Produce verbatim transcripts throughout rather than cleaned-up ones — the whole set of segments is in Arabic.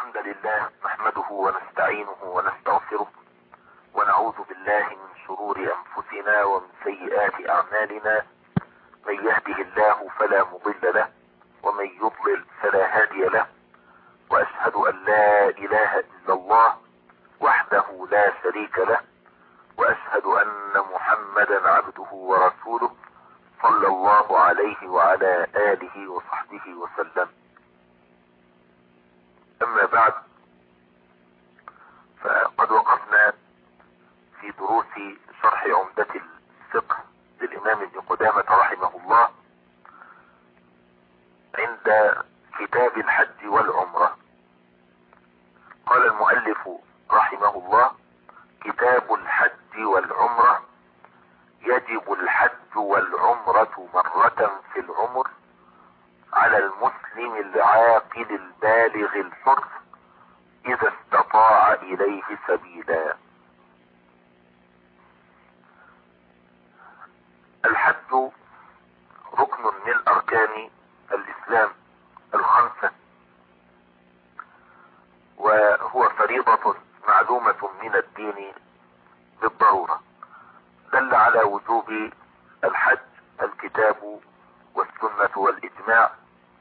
الحمد لله نحمده ونستعينه ونستغفره ونعوذ بالله من شرور انفسنا ومن سيئات اعمالنا. من يهده الله فلا مضل له ومن يضلل فلا هادي له، واشهد ان لا اله الا الله وحده لا شريك له، واشهد ان محمدا عبده ورسوله صلى الله عليه وعلى اله وصحبه وسلم. اما بعد، فقد وقفنا في دروس شرح عمدة الفقه للامام ابن قدامة رحمه الله عند كتاب الحج والعمرة. قال المؤلف رحمه الله: كتاب الحج والعمرة. يجب الحج والعمرة مرة في العمر على المسلم العاقل البالغ الحر اذا استطاع اليه سبيلا. الحج ركن من اركان الاسلام الخمسة، وهو فريضة معلومة من الدين بالضرورة. دل على وجوب الحج الكتاب والسنة والاجماع.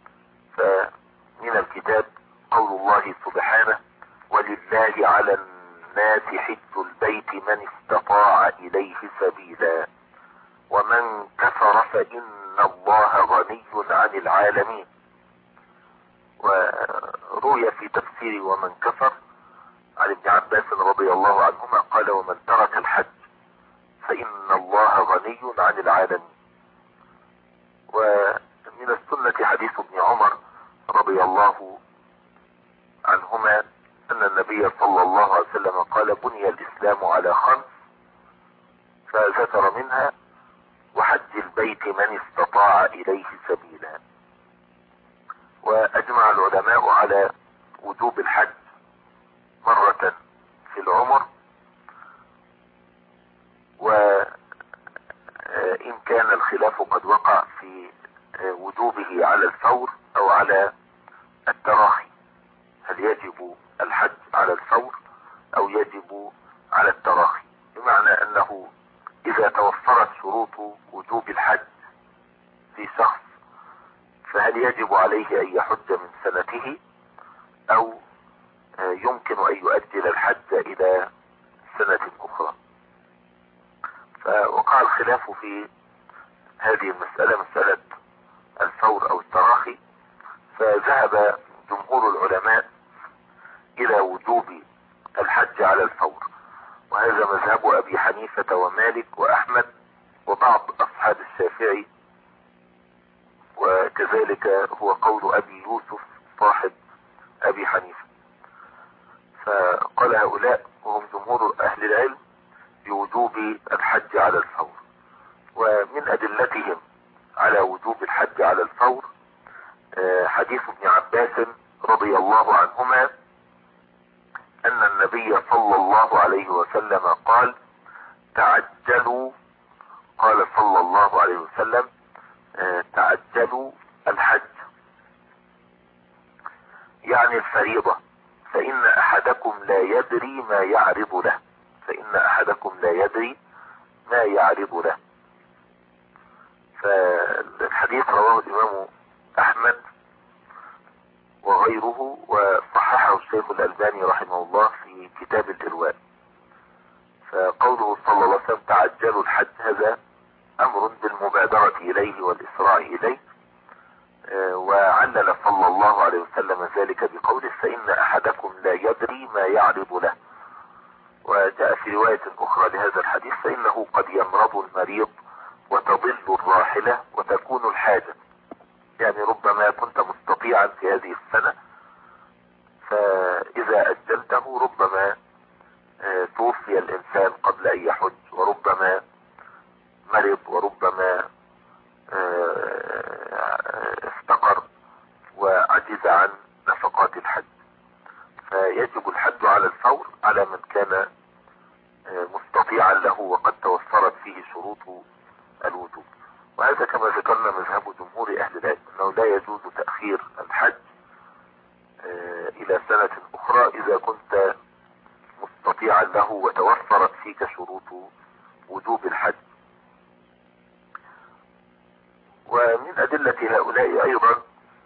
فمن الكتاب قول الله سبحانه: ولله على الناس حج البيت من استطاع اليه سبيلا ومن كفر فان الله غني عن العالمين. وروي في تفسير ومن كفر عن ابن عباس رضي الله عنهما قال: ومن ترك الحج فان الله غني عن العالمين. ومن السنة حديث ابن عمر رضي الله عنهما ان النبي صلى الله عليه وسلم قال: بني الاسلام على خمس، فذكر منها وحج البيت من استطاع اليه سبيلا. واجمع العلماء على وجوب الحج مرة في العمر، وان كان الخلاف قد وقع في وجوبه على الفور او على التراخي. هل يجب الحج على الفور او يجب على التراخي؟ بمعنى انه اذا توفرت شروط وجوب الحج في شخص فهل يجب عليه ان يحج من سنته او يمكن ان يؤجل الحج الى سنة اخرى؟ فوقع الخلاف في هذه المسألة، مسألة الفور او التراخي. فذهب جمهور العلماء الى وجوب الحج على الفور، وهذا مذهب ابي حنيفة ومالك واحمد وبعض اصحاب الشافعي، وكذلك هو قول ابي يوسف صاحب ابي حنيفة. فقال هؤلاء وهم جمهور اهل العلم بوجوب الحج على الفور. ومن ادلتهم على وجوب الحج على الفور حديث ابن عباس رضي الله عنهما ان النبي صلى الله عليه وسلم قال: تعجلوا، قال صلى الله عليه وسلم: تعجلوا الحج، يعني الفريضة، فان احدكم لا يدري ما يعرض له، فان احدكم لا يدري ما يعرض له. فالحديث رواه الامام احمد وغيره، وصححه الشيخ الألباني رحمه الله في كتاب الإرواء. فقوله صلى الله عليه وسلم: تعجلوا الحج، هذا أمر بالمبادرة إليه والإسراع إليه. وعلل صلى الله عليه وسلم ذلك بقوله: فإن أحدكم لا يدري ما يعرض له. وجاء في رواية أخرى لهذا الحديث: فإنه قد يمرض المريض وتضل الراحلة وتكون الحاجة، يعني ربما كنت مستطيعا في هذه السنة فإذا أجلته ربما توفي الإنسان قبل أن يحج، وربما مرض، وربما افتقر وعجز عن نفقات الحج. فيجب الحج على الفور على من كان مستطيعا له وقد توفرت فيه شروط الوجوب. وهذا كما ذكرنا مذهب جمهور اهل العلم انه لا يجوز تأخير الحج الى سنة اخرى اخرى اذا كنت مستطيعا له وتوفرت فيك شروط وجوب الحج. ومن ادلة هؤلاء ايضا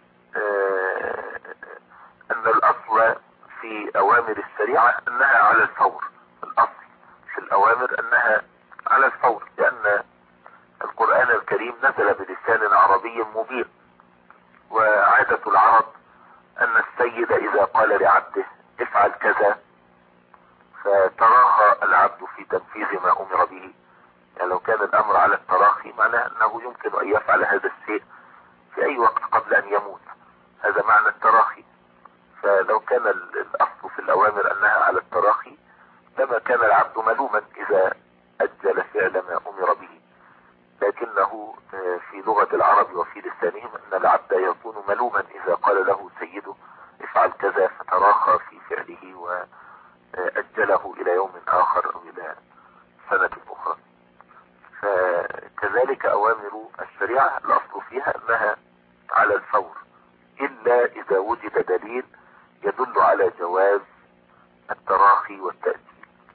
ان الاصل في اوامر الشريعة انها على الفور. الاصل في الاوامر انها على الفور، لان القرآن الكريم نزل بلسان عربي مبين، وعادة العرب ان السيد اذا قال لعبده افعل كذا فتراخى العبد في تنفيذ ما امر به. يعني لو كان الامر على التراخي معناه انه يمكن ان يفعل هذا الشيء في اي وقت قبل ان يموت، هذا معنى التراخي. فلو كان الاصل في الاوامر انها على التراخي لما كان العبد ملوما اذا اجل فعل ما امر به، لكنه في لغة العرب وفي لسانهم ان العبد يكون ملوما اذا قال له سيده افعل كذا فتراخى في فعله واجله الى يوم اخر او الى سنة اخرى. فكذلك اوامر الشريعة الاصل فيها انها على الفور، الا اذا وجد دليل يدل على جواز التراخي والتأجيل.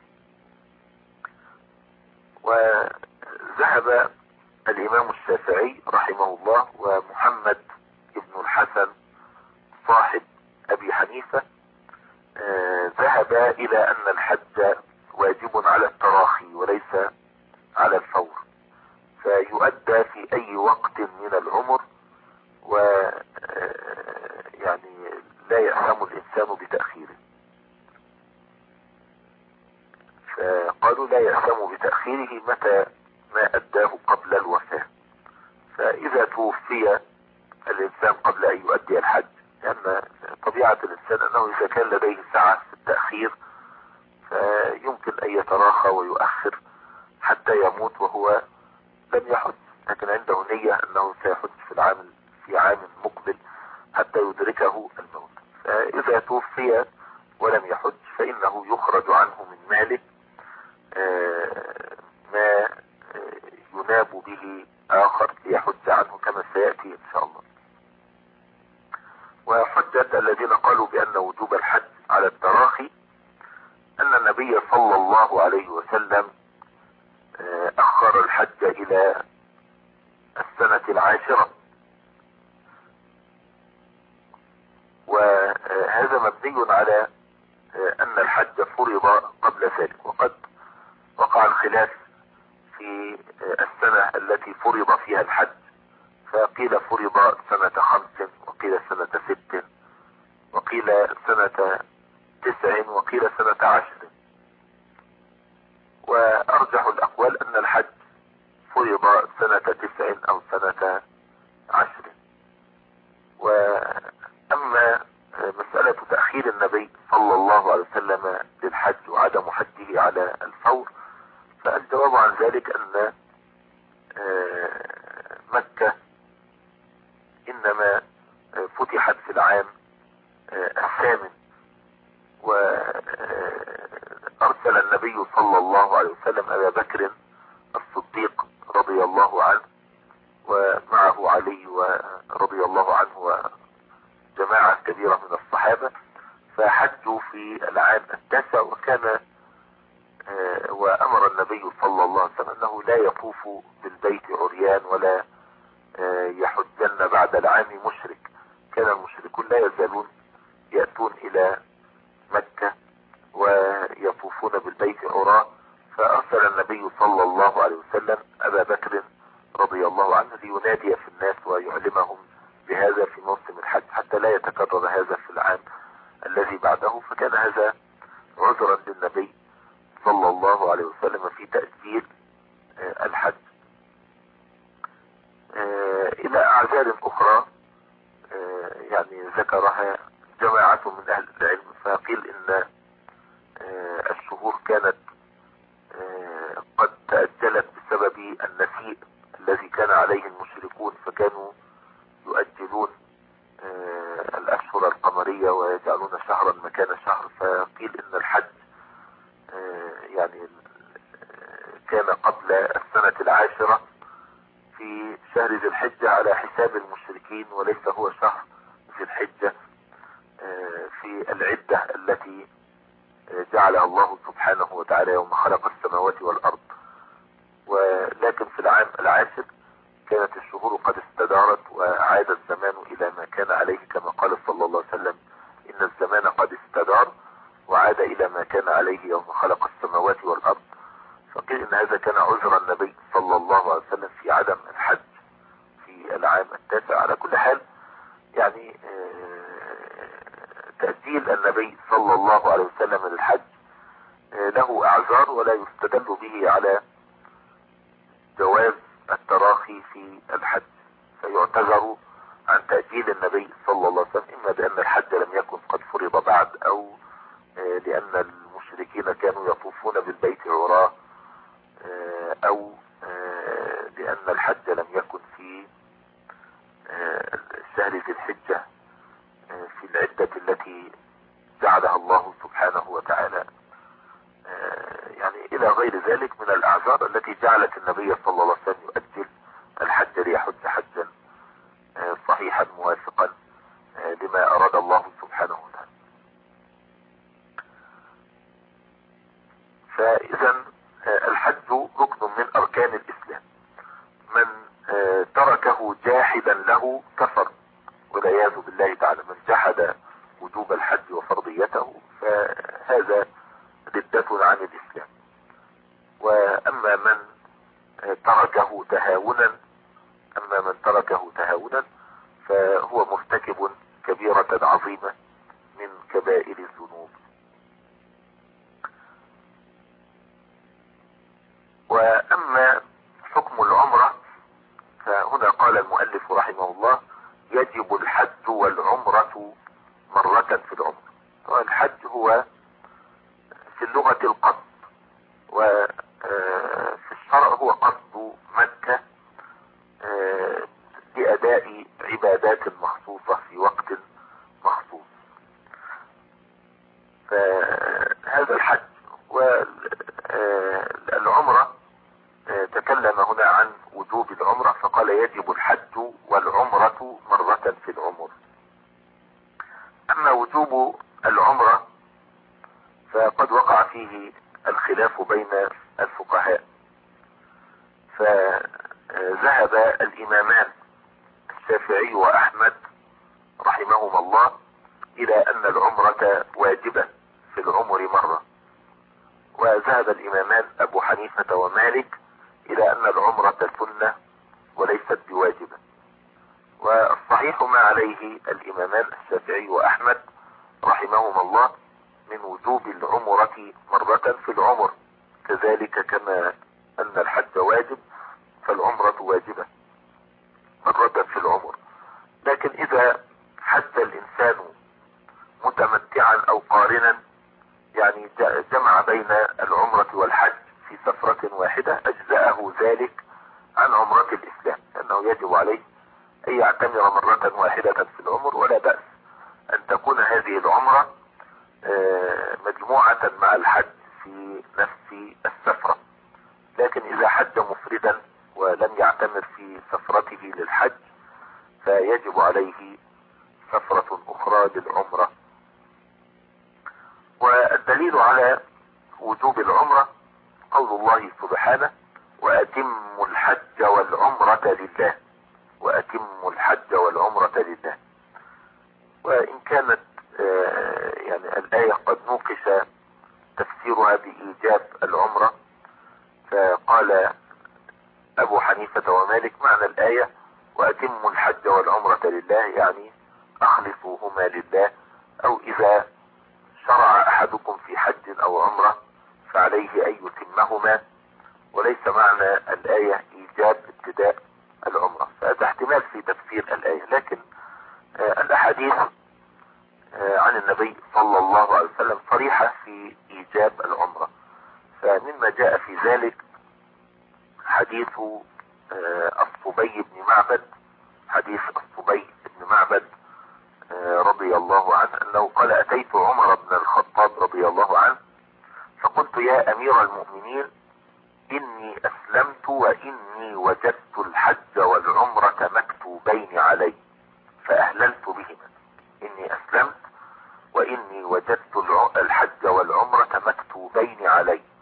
وذهب الامام الشافعي رحمه الله ومحمد ابن الحسن صاحب ابي حنيفة آه ذهب الى ان الحج واجب على التراخي وليس على الفور، فيؤدى في اي وقت من العمر، و يعني لا يأثم الانسان بتأخيره. فقالوا لا يأثم بتأخيره متى ما اداه قبل الوفاة. فاذا توفي الانسان قبل ان يؤدي الحج، لان طبيعة الانسان انه اذا كان لديه سعة في التأخير فيمكن ان يتراخى ويؤخر حتى يموت وهو لم يحج، لكن عنده نية انه سيحج في العام في عام مقبل حتى يدركه الموت. فاذا توفي ولم يحج فانه يخرج عنه من ماله ما يناب به اخر ليحج عنه كما سيأتي ان شاء الله. وحجة الذين قالوا بان وجوب الحج على التراخي ان النبي صلى الله عليه وسلم اخر الحج الى السنة العاشرة، وهذا مبني على ان الحج فرض قبل ذلك. وقد وقع الخلاف في السنة التي فرض فيها الحج، فقيل فرض سنة خمس وقيل سنة ست وقيل سنة تسع وقيل سنة عشر. وارجح الاقوال ان الحج فرض سنة تسع او سنة عشر. واما مسألة تأخير النبي صلى الله عليه وسلم للحج وعدم حجه على الفور، فالجواب عن ذلك ان مكة انما فتحت في العام الثامن، وارسل النبي صلى الله عليه وسلم ابا بكر الصديق رضي الله عنه ومعه علي ورضي الله عنه وجماعة كبيرة من الصحابة، فحجوا في العام التاسع. وكان وامر النبي صلى الله عليه وسلم انه لا يطوف بالبيت عريان ولا يحجن بعد العام مشرك. كان المشركون لا يزالون يأتون الى مكة ويطوفون بالبيت عراة، فارسل النبي صلى الله عليه وسلم ابا بكر رضي الله عنه لينادي في الناس ويعلمهم بهذا في موسم الحج حتى لا يتكرر هذا في العام الذي بعده. فكان هذا عذرا للنبي صلى الله عليه وسلم في تأجيل الحج. الى اعذار اخرى يعني ذكرها جماعة من اهل العلم، فقيل ان الشهور كانت قد تأجلت بسبب النسيء الذي كان عليه المشركون، فكانوا يؤجلون الاشهر القمرية ويجعلون شهرا مكان شهر. فقيل ان الحج يعني كان قبل السنة العاشرة في شهر ذي الحجة على حساب المشركين، وليس هو شهر ذي الحجة في العدة التي وتعالى يوم خلق السماوات والأرض. ولكن في العام العاشر كانت الشهور قد استدارت وعاد الزمان إلى ما كان عليه، كما قال صلى الله عليه وسلم إن الزمان قد استدار وعاد إلى ما كان عليه يوم خلق السماوات والأرض. فقيل إن هذا كان عذر النبي صلى الله عليه وسلم في عدم الحج في العام التاسع. على كل حال يعني تأجيل النبي صلى الله عليه وسلم للحج له أعذار، ولا يستدل به على جواز التراخي في الحج، فيعتذر عن تأجيل النبي صلى الله عليه وسلم إما بأن الحج لم يكن قد فرض بعد، أو لأن المشركين كانوا يطوفون بالبيت عراه، أو لأن الحج لم يكن في شهر ذي الحجة في العدة التي جعلها الله سبحانه وتعالى، يعني إلى غير ذلك من الأعذار التي جعلت النبي صلى الله عليه وسلم يؤجل الحج ليحج حجا صحيحا موافقا لما أراد الله سبحانه وتعالى. فإذا الحج ركن من أركان الإسلام، من تركه جاحدا له كفر والعياذ بالله تعالى. من جحد وجوب الحج وفرضيته فهذا ردة عن الإسلام. وأما من تركه تهاونا أما من تركه تهاونا فهو مرتكب كبيرة عظيمة من كبائر الذنوب. وأما حكم العمرة فهنا قال المؤلف رحمه الله يجب الحج والعمرة مرة في العمر. والحج هو في اللغة القصد، وفي الشرع هو قصد مكة لأداء عبادات مخصوصة في وقت مخصوص. فهذا الحج. والعمرة تكلم هنا عن وجوب العمرة فقال يجب الحج والعمرة مرة في العمر. أما وجوب العمرة فقد وقع فيه الخلاف بين الفقهاء، فذهب الإمامان الشافعي وأحمد رحمهما الله إلى أن العمرة واجبة في العمر مرة، وذهب الإمامان أبو حنيفة ومالك إلى أن العمرة سنة وليست بواجبة. والصحيح ما عليه الإمامان الشافعي وأحمد رحمهما الله من وجوب العمرة مرة في العمر، كذلك كما أن الحج واجب فالعمرة واجبة مرة في العمر. لكن إذا حج الإنسان متمتعا أو قارنا، يعني جمع بين العمرة والحج في سفرة واحدة، أجزأه ذلك عن عمرة الإسلام، لأنه يجب عليه أن يعتمر مرة واحدة في العمر، ولا بأس أن تكون هذه العمرة مجموعة مع الحج في نفس السفرة. لكن إذا حج مفردا ولم يعتمر في سفرته للحج فيجب عليه سفرة أخرى للعمرة. والدليل على وجوب العمرة قول الله سبحانه وأتموا الحج والعمرة لله، وأتموا الحج والعمرة لله. وإن كانت يعني الآية قد نوقش تفسيرها بإيجاب العمرة، فقال أبو حنيفة ومالك معنى الآية وأتموا الحج والعمرة لله يعني أخلصوهما لله، أو إذا شرع أحدكم في حج أو عمرة فعليه أن يتمهما، وليس معنى الآية إيجاب ابتداء العمرة. فهذا احتمال في تفسير الآية، لكن آه الأحاديث آه عن النبي صلى الله عليه وسلم صريحة في إيجاب العمرة. فمما جاء في ذلك حديث آه الصبي بن معبد حديث الصبي بن معبد آه رضي الله عنه أنه قال أتيت عمر بن الخطاب رضي الله عنه فقلت يا أمير المؤمنين إني أسلمت وإني وجدت الحج والعمرة مكتوبين علي فأهللت بهما. إني أسلمت وإني وجدت الحج والعمرة مكتوبين علي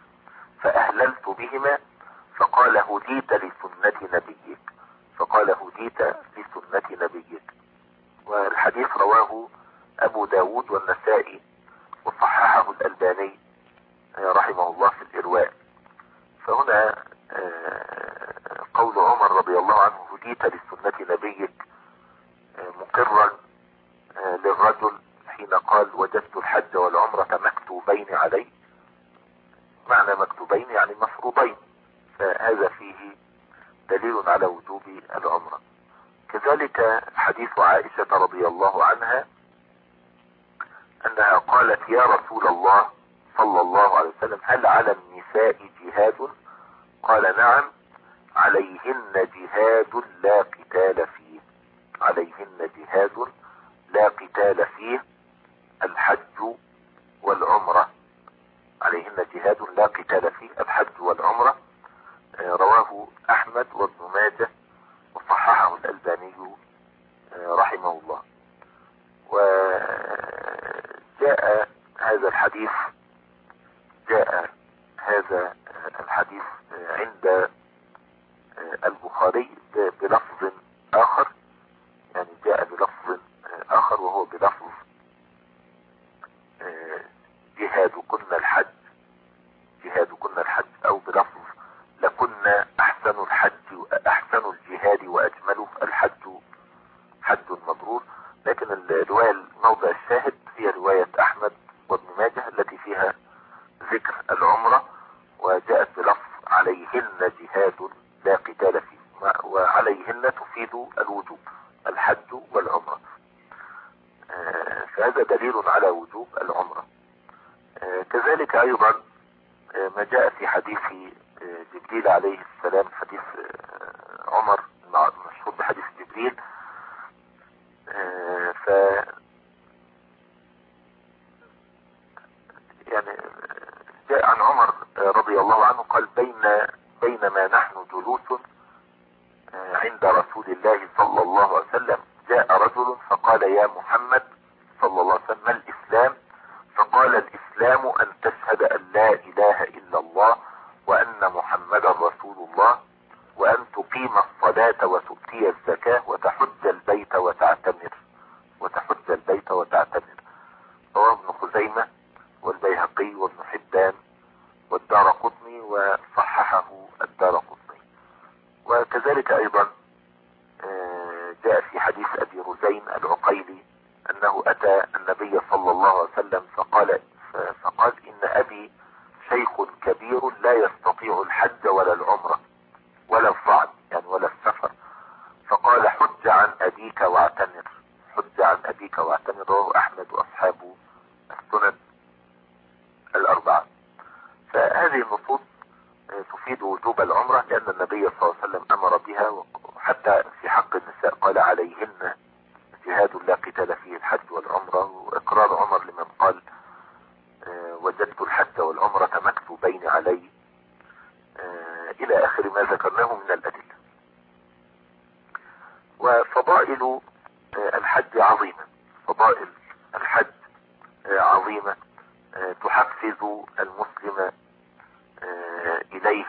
فأهللت بهما، فقال هديت لسنة نبيك، فقال هديت لسنة نبيك. والحديث رواه أبو داود والنسائي وصححه الألباني رحمه الله في الإرواء. فهنا قول عمر رضي الله عنه هديت لسنة نبيك مقرا للرجل حين قال وجدت الحج والعمرة مكتوبين علي. معنى مكتوبين يعني مفروضين، فهذا فيه دليل على وجوب العمرة. كذلك حديث عائشة رضي الله عنها انها قالت يا رسول الله صلى الله عليه وسلم هل على النساء جهاد؟ قال نعم، عليهن جهاد لا قتال فيه، عليهن جهاد لا قتال فيه الحج والعمرة، عليهن جهاد لا قتال فيه الحج والعمرة. رواه احمد وابن ماجه وصححه الألباني رحمه الله. وجاء هذا الحديث جاء هذا الحديث عند البخاري بلفظ آخر، يعني جاء بلفظ آخر وهو بلفظ جهادكن الحج، جهادكن الحج، أو بلفظ لكن أحسن الحج أحسن الجهاد وأجمله الحج حج مبرور. لكن الرواية الموضع الشاهد هي رواية أحمد وابن ماجه التي فيها ذكر العمرة، وجاءت بلفظ عليهن جهاد لا قتال فيه، وعليهن تفيد الوجوب الحج والعمرة. فهذا دليل على وجوب العمرة. كذلك أيضا ما جاء في حديث جبريل عليه السلام، حديث عمر المشهور بحديث جبريل. ف يعني جاء عن عمر رضي الله عنه قال بين بينما نحن جلوس عند رسول الله صلى الله عليه وسلم جاء رجل فقال يا محمد صلى الله عليه وسلم ما الإسلام؟ فقال الإسلام أن تشهد أن لا إله إلا الله وأن محمدا رسول الله، وأن تقيم الصلاة وتؤتي الزكاة وتحج البيت وتعتمر وتحج البيت وتعتمر. رواه ابن خزيمة والبيهقي وابن حبان والدارقطني وصححه الدارقطني. وكذلك أيضا جاء في حديث أبي رزين العقيلي أنه أتى النبي صلى الله عليه وسلم فقال فقال إن أبي شيخ كبير لا يستطيع الحج ولا العمرة ولا الصعد يعني ولا السفر، فقال حج عن أبيك واعتمر، حج عن أبيك واعتمر. رواه أحمد وأصحابه السنن الأربعة. فهذه النصوص تفيد وجوب العمرة لأن النبي صلى الله عليه وسلم أمر بها، وحتى في حق النساء قال عليهن جهاد لا قتال فيه الحج والعمرة. وإقرار عمر لمن قال وجدت الحج والعمرة مكتوبين علي إلى آخر ما ذكرناه من الأدلة. وفضائل الحج عظيمة، فضائل الحج عظيمة تحفز المسلم إليه.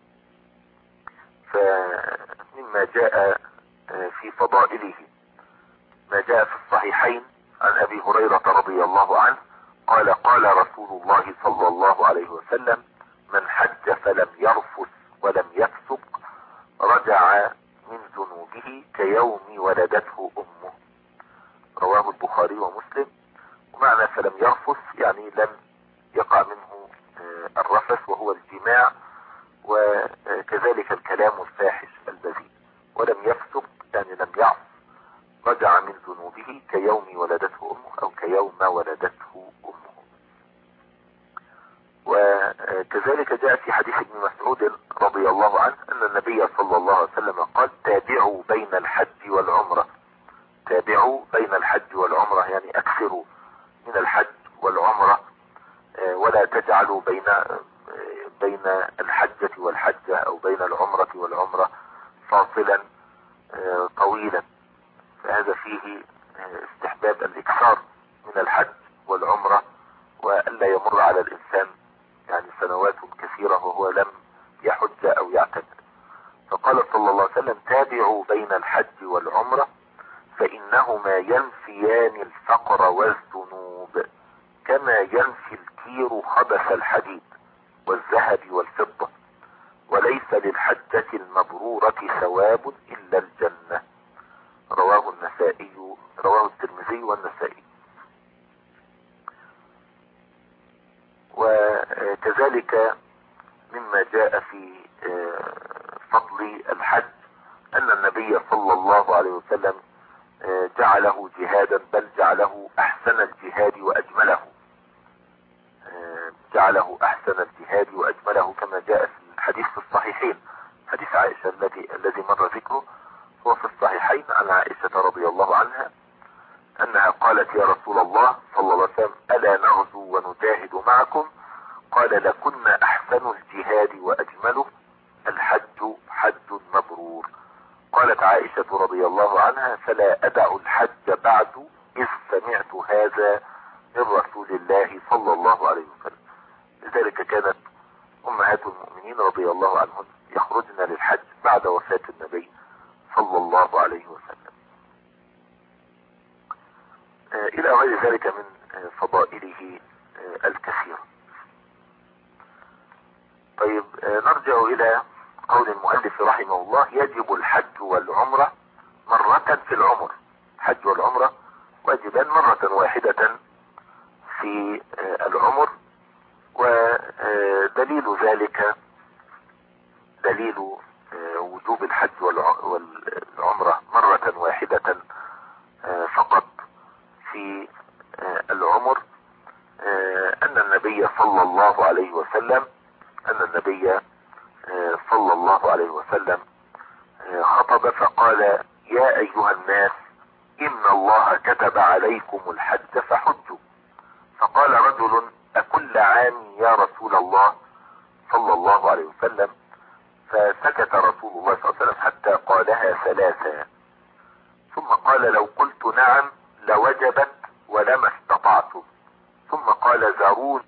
فمما جاء في فضائله ما جاء في الصحيحين عن أبي هريرة رضي الله عنه قال قال رسول الله صلى الله عليه وسلم من حج فلم يرفث ولم يفسق رجع من ذنوبه كيوم ولدته أمه. رواه البخاري ومسلم. ومعنى فلم يرفث يعني لم يقع منه الرفث وهو الجماع، وكذلك الكلام الفاحش البذيء. ولم يفسق يعني لم يعص، رجع من ذنوبه كيوم ولدته أمه أو كيوم ولدته أمه. وكذلك جاء في حديث ابن مسعود رضي الله عنه أن النبي صلى الله عليه وسلم قال تابعوا بين الحج والعمرة، تابعوا بين الحج والعمرة يعني أكثروا من الحج والعمرة، ولا تجعلوا بين بين الحجة والحجة أو بين العمرة والعمرة فاصلا طويلا. فهذا فيه استحباب الإكثار من الحج والعمرة، وألا يمر على الإنسان يعني سنوات كثيرة وهو لم يحج او يعتمر. فقال صلى الله عليه وسلم تابعوا بين الحج والعمرة فإنهما ينفيان الفقر والذنوب كما ينفي الكير خبث الحديد والذهب والفضة، وليس للحجة المبرورة ثواب إلا الجنة. رواه النسائي، رواه الترمذي والنسائي. وكذلك مما جاء في فضل الحج أن النبي صلى الله عليه وسلم جعله جهادا، بل جعله أحسن الجهاد وأجمله، جعله أحسن الجهاد وأجمله كما جاء في الحديث في الصحيحين. حديث عائشة الذي الذي مر ذكره هو في الصحيحين عن عائشة رضي الله عنها أنها قالت يا رسول الله صلى الله عليه وسلم ألا نغزو ونجاهد معكم؟ قال لكن أحسن الجهاد وأجمله الحج حج مبرور. قالت عائشة رضي الله عنها فلا أدع الحج بعد إذ سمعت هذا من رسول الله صلى الله عليه وسلم. لذلك كانت أمهات المؤمنين رضي الله عنهن يخرجن للحج بعد وفاة النبي صلى الله عليه وسلم. إلى غير ذلك من فضائله الكثيرة. طيب نرجع إلى قول المؤلف رحمه الله يجب الحج والعمرة مرة في العمر. الحج والعمرة واجبان مرة واحدة في العمر. ودليل ذلك دليل وجوب الحج والعمرة مرة واحدة فقط في العمر أن النبي صلى الله عليه وسلم أن النبي صلى الله عليه وسلم خطب فقال يا أيها الناس إن الله كتب عليكم الحج فحجوا. فقال رجل أكل عام يا رسول الله صلى الله عليه وسلم؟ فسكت رسول الله صلى الله عليه وسلم حتى قالها ثلاثا، ثم قال لو قلت نعم لوجبت ولما استطعتم، ثم قال ذروني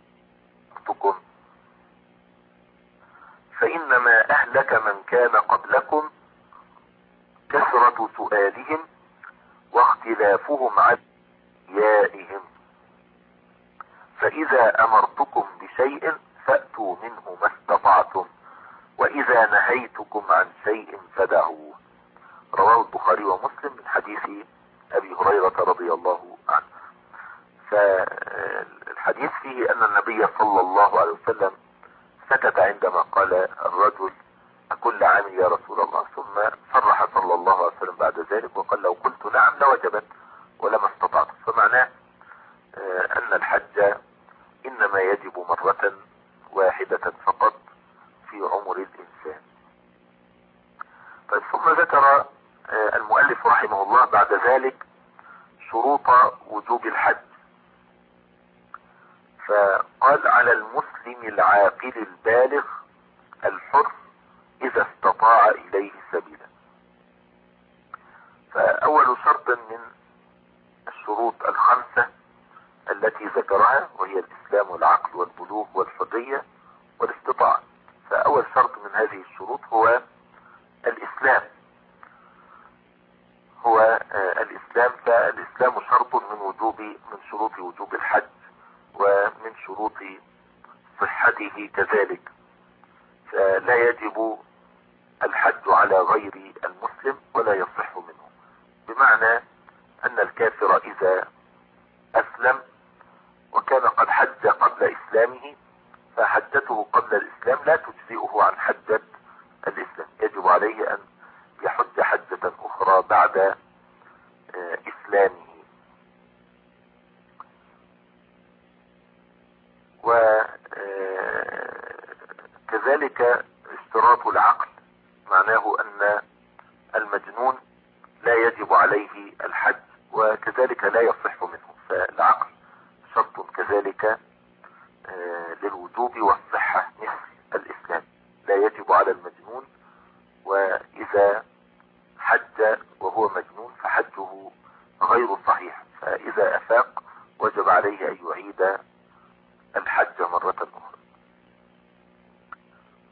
فإنما أهلك من كان قبلكم كثرة سؤالهم واختلافهم عن أنبيائهم، فإذا أمرتكم بشيء فأتوا منه ما استطعتم وإذا نهيتكم عن شيء فدعوه. رواه البخاري ومسلم من حديث أبي هريرة رضي الله عنه. فالحديث فيه أن النبي صلى الله عليه وسلم سكت عندما قال الرجل أكل عام يا رسول الله، ثم صرح صلى الله عليه وسلم بعد ذلك وقال لو قلت نعم لوجبت ولما استطعت. فمعناه أن الحج إنما يجب مرة واحدة فقط في عمر الإنسان. طيب ثم ذكر المؤلف رحمه الله بعد ذلك شروط وجوب الحج، فقال على المسلم العاقل البالغ الحر إذا استطاع إليه سبيلا. فأول شرط من الشروط الخمسة التي ذكرها وهي الإسلام والعقل والبلوغ والحرية والاستطاعة. فأول شرط من هذه الشروط هو الإسلام، هو آه الإسلام. فالإسلام شرط من وجوب من شروط وجوب الحج ومن شروط صحته كذلك. فلا يجب الحج على غير المسلم ولا يصح منه، بمعنى أن الكافر إذا أسلم وكان قد حج قبل إسلامه فحجته قبل الإسلام لا تجزئه عن حجة الإسلام، يجب عليه أن يحج حجة أخرى بعد إسلامه. وكذلك اشتراط العقل معناه أن المجنون لا يجب عليه الحج وكذلك لا يصح منه. فالعقل شرط كذلك للوجوب والصحة مثل الإسلام، لا يجب على المجنون، وإذا حج وهو مجنون فحجه غير صحيح، فإذا أفاق وجب عليه أن يعيد الحج مرة أخرى.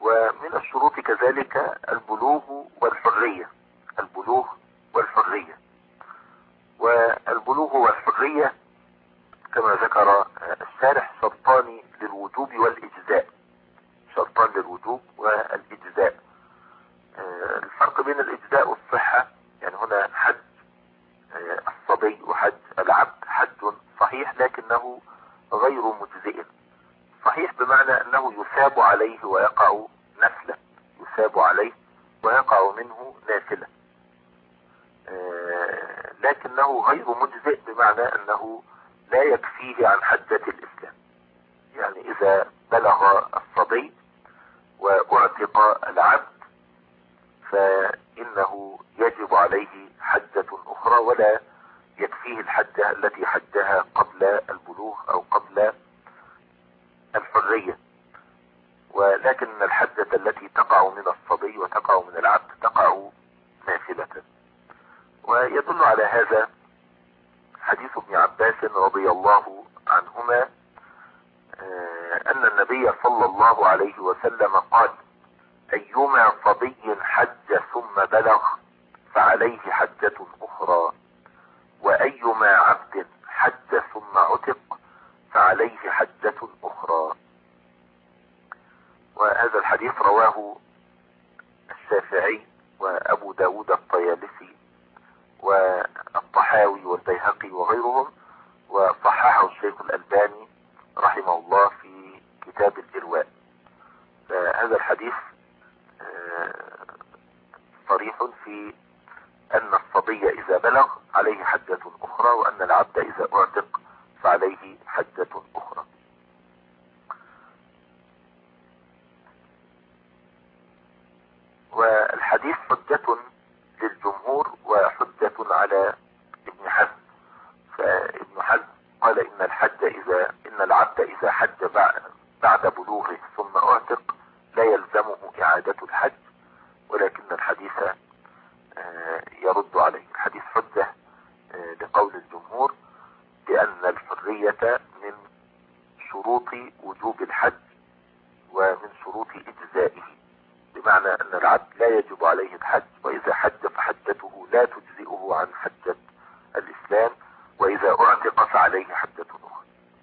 ومن الشروط كذلك البلوغ والحرية. البلوغ والحرية والبلوغ والحرية كما ذكر الشارح شرطان للوجوب والإجزاء. شرطان للوجوب والإجزاء. الفرق بين الإجزاء والصحة، يعني هنا حد الصبي وحد العبد حد صحيح لكنه غير مجزئ. صحيح بمعنى أنه يثاب عليه ويقع نفلة، يثاب عليه ويقع منه نافلة، لكنه غير مجزئ بمعنى أنه لا يكفيه عن حجة الإسلام. يعني إذا بلغ الصبي وأعتق العبد فإنه يجب عليه حجة أخرى ولا يكفيه الحجة التي حجها قبل البلوغ أو قبل الحرية. ولكن الحجة التي تقع من الصبي وتقع من العبد تقع نافلة. ويدل على هذا حديث ابن عباس رضي الله عنهما أن النبي صلى الله عليه وسلم قال: أيما صبي حج ثم بلغ فعليه حجة أخرى، وأيما عبد حج ثم عتق فعليه حجة أخرى. وهذا الحديث رواه الشافعي وأبو داود الطيالسي والطحاوي والبيهقي وغيرهم، وصححه الشيخ الألباني رحمه الله في كتاب الإرواء. فهذا الحديث صريح في أن الصبي إذا بلغ عليه حجة أخرى، وأن العبد إذا أعتق فعليه حجة أخرى. والحديث حجة للجمهور وحجة على ابن حزم. فابن حزم قال إن الحج إذا إن العبد إذا حج بعد بلوغه ثم أعتق لا يلزمه إعادة الحج، ولكن الحديث يرد عليه. الحديث حجة لقول الجمهور بأن الحرية من شروط وجوب الحج ومن شروط إجزائه، بمعنى أن العبد لا يجب عليه الحج، وإذا حج فحجته لا تجزئه عن حجة الإسلام، وإذا أعتق فعليه حجة أخرى.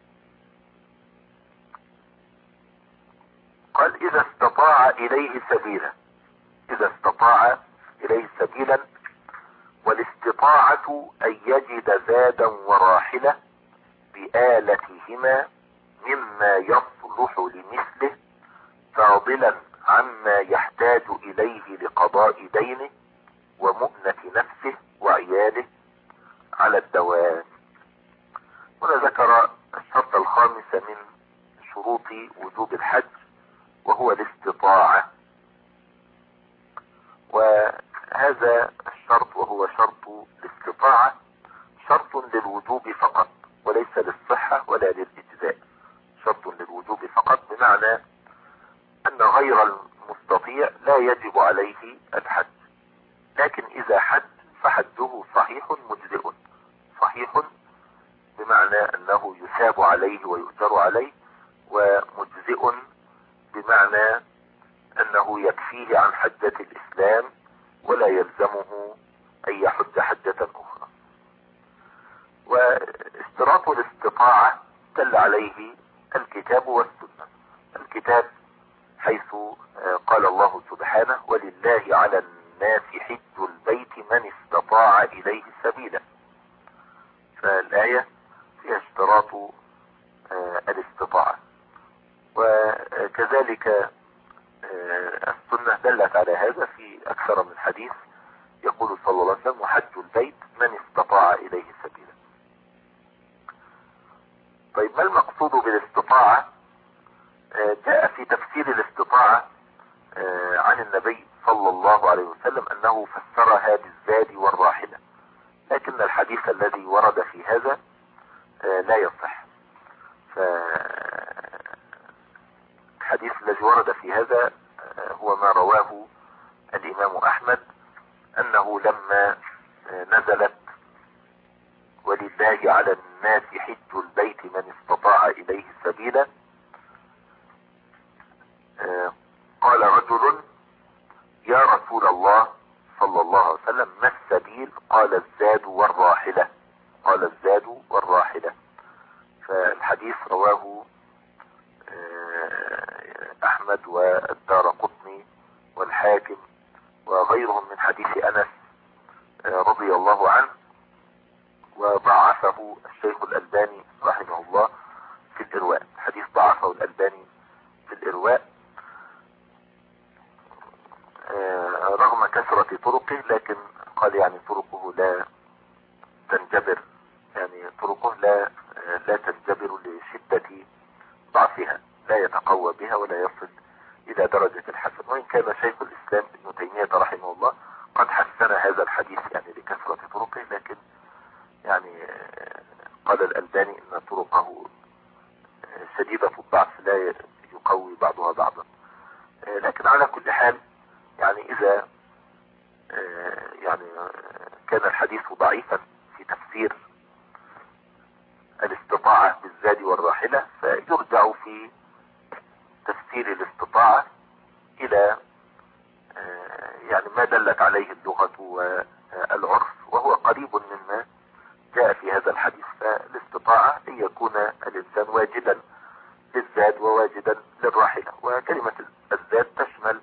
قال: إذا استطاع إليه سبيلا. إذا استطاع إليه سبيلا، والاستطاعة أن يجد زادا وراحلة بآلتهما مما يصلح لمثله، فاضلا عما يحتاج إليه لقضاء دينه ومؤنة نفسه وعياله على الدوام. هنا ذكر الشرط الخامس من شروط وجوب الحج وهو الاستطاعة. وهذا الشرط وهو شرط الاستطاعة شرط للوجوب فقط وليس للصحة ولا للإجزاء. شرط للوجوب فقط بمعنى أن غير المستطيع لا يجب عليه الحج، لكن إذا حج فحجه صحيح مجزئ. صحيح بمعنى أنه يثاب عليه ويؤجر عليه، ومجزئ بمعنى أنه يكفيه عن حجة الإسلام ولا يلزمه أن يحج حجة أخرى. واشتراط الاستطاعة دل عليه الكتاب والسنة. الكتاب حيث قال الله سبحانه: ولله على الناس حج البيت من استطاع إليه سبيلا. فالآية فيها اشتراط الاستطاعة. وكذلك السنة دلت على هذا في أكثر من حديث، يقول صلى الله عليه وسلم: وحج البيت من استطاع إليه سبيلا. طيب، ما المقصود بالاستطاعة؟ جاء في تفسير الاستطاعة عن النبي صلى الله عليه وسلم أنه فسرها بالزاد والراحلة، لكن الحديث الذي ورد في هذا لا يصح. فالحديث الذي ورد في هذا هو ما رواه الإمام أحمد، أنه لما نزلت ولله على الناس حج البيت من استطاع إليه سبيلا، قال رجل الحديث رواه أحمد والدارقطني والحاكم وغيرهم من حديث أنس رضي الله عنه، وضعفه الشيخ الألباني رحمه الله في الإرواء. حديث ضعفه الألباني في الإرواء رغم كثرة طرقه، لكن قال يعني طرقه لا تنجبر، يعني طرقه لا لا تنجبر لشدة ضعفها، لا يتقوى بها ولا يصل إلى درجة الحسن. وإن كان شيخ الإسلام ابن تيمية رحمه الله قد حسن هذا الحديث يعني لكثرة طرقه، لكن يعني قال الألباني إن طرقه شديدة الضعف لا يقوي بعضها بعضا. لكن على كل حال يعني إذا يعني كان الحديث ضعيفا في تفسير الاستطاعة بالزاد والراحلة، فيرجع في تفسير الاستطاعة إلى يعني ما دلت عليه اللغة والعرف، وهو قريب مما جاء في هذا الحديث. فالاستطاعة أن يكون الإنسان واجدا للزاد وواجدا للراحلة. وكلمة الزاد تشمل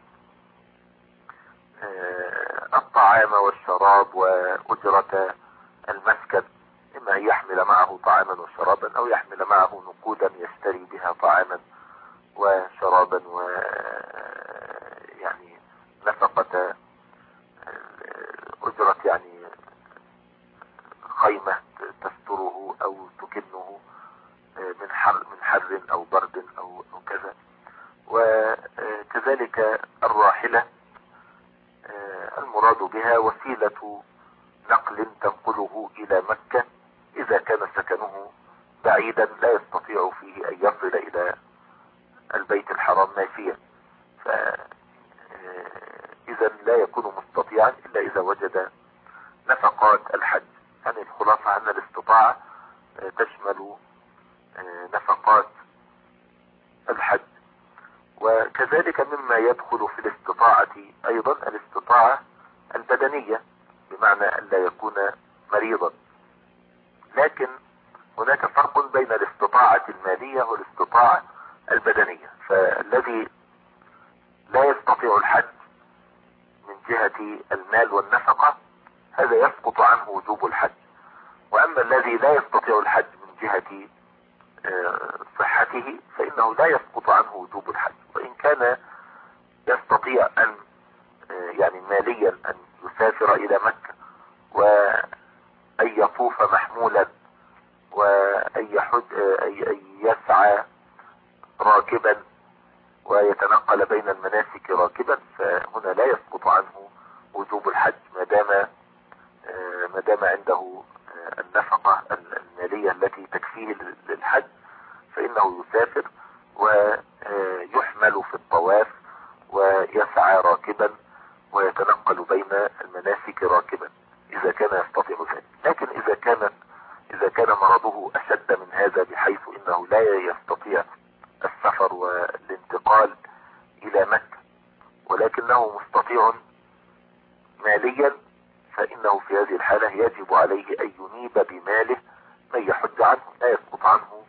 الطعام والشراب وأجرة المسكن، إما أن يحمل معه طعاما وشرابا أو يحمل معه نقودا يشتري بها طعاما وشرابا، و يعني نفقة أجرة يعني خيمة تستره أو تكنه من حر من حر أو برد أو كذا. وكذلك الراحلة المراد بها وسيلة نقل تنقله إلى مكة إذا كان سكنه بعيدا لا يستطيع فيه أن يصل إلى البيت الحرام ماشيا، فإذا لا يكون مستطيعا إلا إذا وجد نفقات الحج. يعني الخلاصة أن الاستطاعة تشمل نفقات الحج. وكذلك مما يدخل في الاستطاعة أيضا الاستطاعة البدنية، بمعنى أن لا يكون مريضا. لكن هناك فرق بين الاستطاعة المالية والاستطاعة البدنية. فالذي لا يستطيع الحج من جهة المال والنفقة هذا يسقط عنه وجوب الحج. وأما الذي لا يستطيع الحج من جهة صحته فإنه لا يسقط عنه وجوب الحج، وإن كان يستطيع أن يعني ماليا أن يسافر إلى مكة وأن يطوف محمولا وأن يحج أن يسعى راكبا ويتنقل بين المناسك راكبا، فهنا لا يسقط عنه وجوب الحج ما دام ما دام عنده النفقة المالية التي تكفيه للحج، فإنه يسافر ويحمل في الطواف ويسعى راكبا ويتنقل بين المناسك راكبا إذا كان يستطيع ذلك. لكن إذا كان إذا كان مرضه أشد من هذا بحيث إنه لا يستطيع السفر والانتقال إلى مكة ولكنه مستطيع ماليا، فإنه في هذه الحالة يجب عليه أن ينيب بماله من يحج عنه، لا يسقط عنه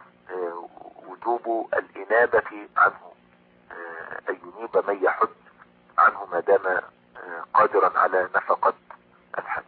وجوب الإنابة عنه، أن ينيب من يحج عنه ما دام قادرا على نفقة الحج.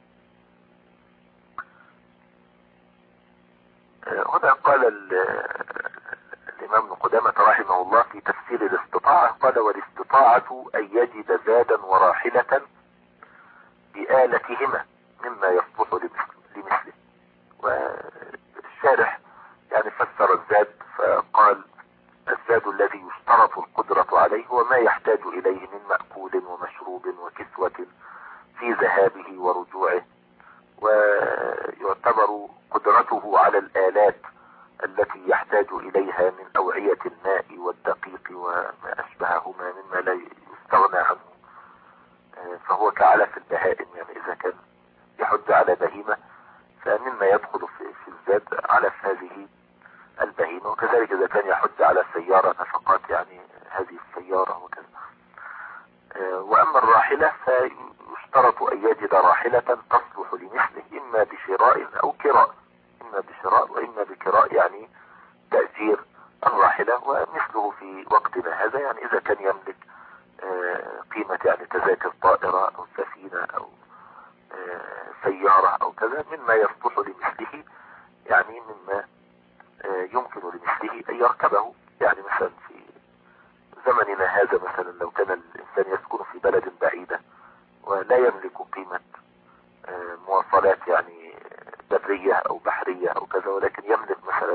هنا قال الإمام ابن قدامة رحمه الله في تفسير الاستطاعة، قال والاستطاعة أن يجد زادا وراحلة بآلتهما مما يصلح لمثله. والشارح يعني فسر الزاد فقال الزاد الذي يشترط القدرة عليه هو ما يحتاج إليه من مأكول ومشروب وكسوة في ذهابه ورجوعه، ويعتبر قدرته على الآلات التي يحتاج إليها من أوعية الماء والدقيق وما أشبههما مما لا يستغنى عنه، فهو كعلف البهائم. يعني إذا كان يحج على بهيمة فمما يدخل في الزاد علف هذه البهيمة، وكذلك إذا كان يحج على سيارة نفقات يعني هذه السيارة وكذا. وأما الراحلة فيشترط أن يجد راحلة تصلح لمثله إما بشراء أو كراء، إما بشراء وإما بكراء، يعني كذا، يعني إذا كان يملك قيمة يعني تذاكر طائرة أو سفينة أو سيارة أو كذا مما يصلح لمثله، يعني مما يمكن لمثله أن يركبه. يعني مثلا في زمننا هذا مثلا لو كان الإنسان يسكن في بلد بعيدة ولا يملك قيمة مواصلات يعني برية أو بحرية أو كذا، ولكن يملك مثلا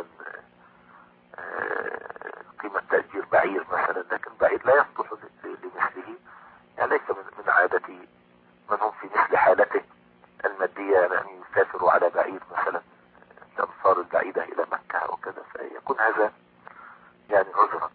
قيمة تأجير بعير مثلا، لكن بعير لا يصلح لمثله، يعني ليس من عادة من هم في مثل حالته المادية يعني أن يسافروا على بعير مثلا الأمصار البعيدة إلى مكة أو كذا، فيكون هذا يعني عذرا.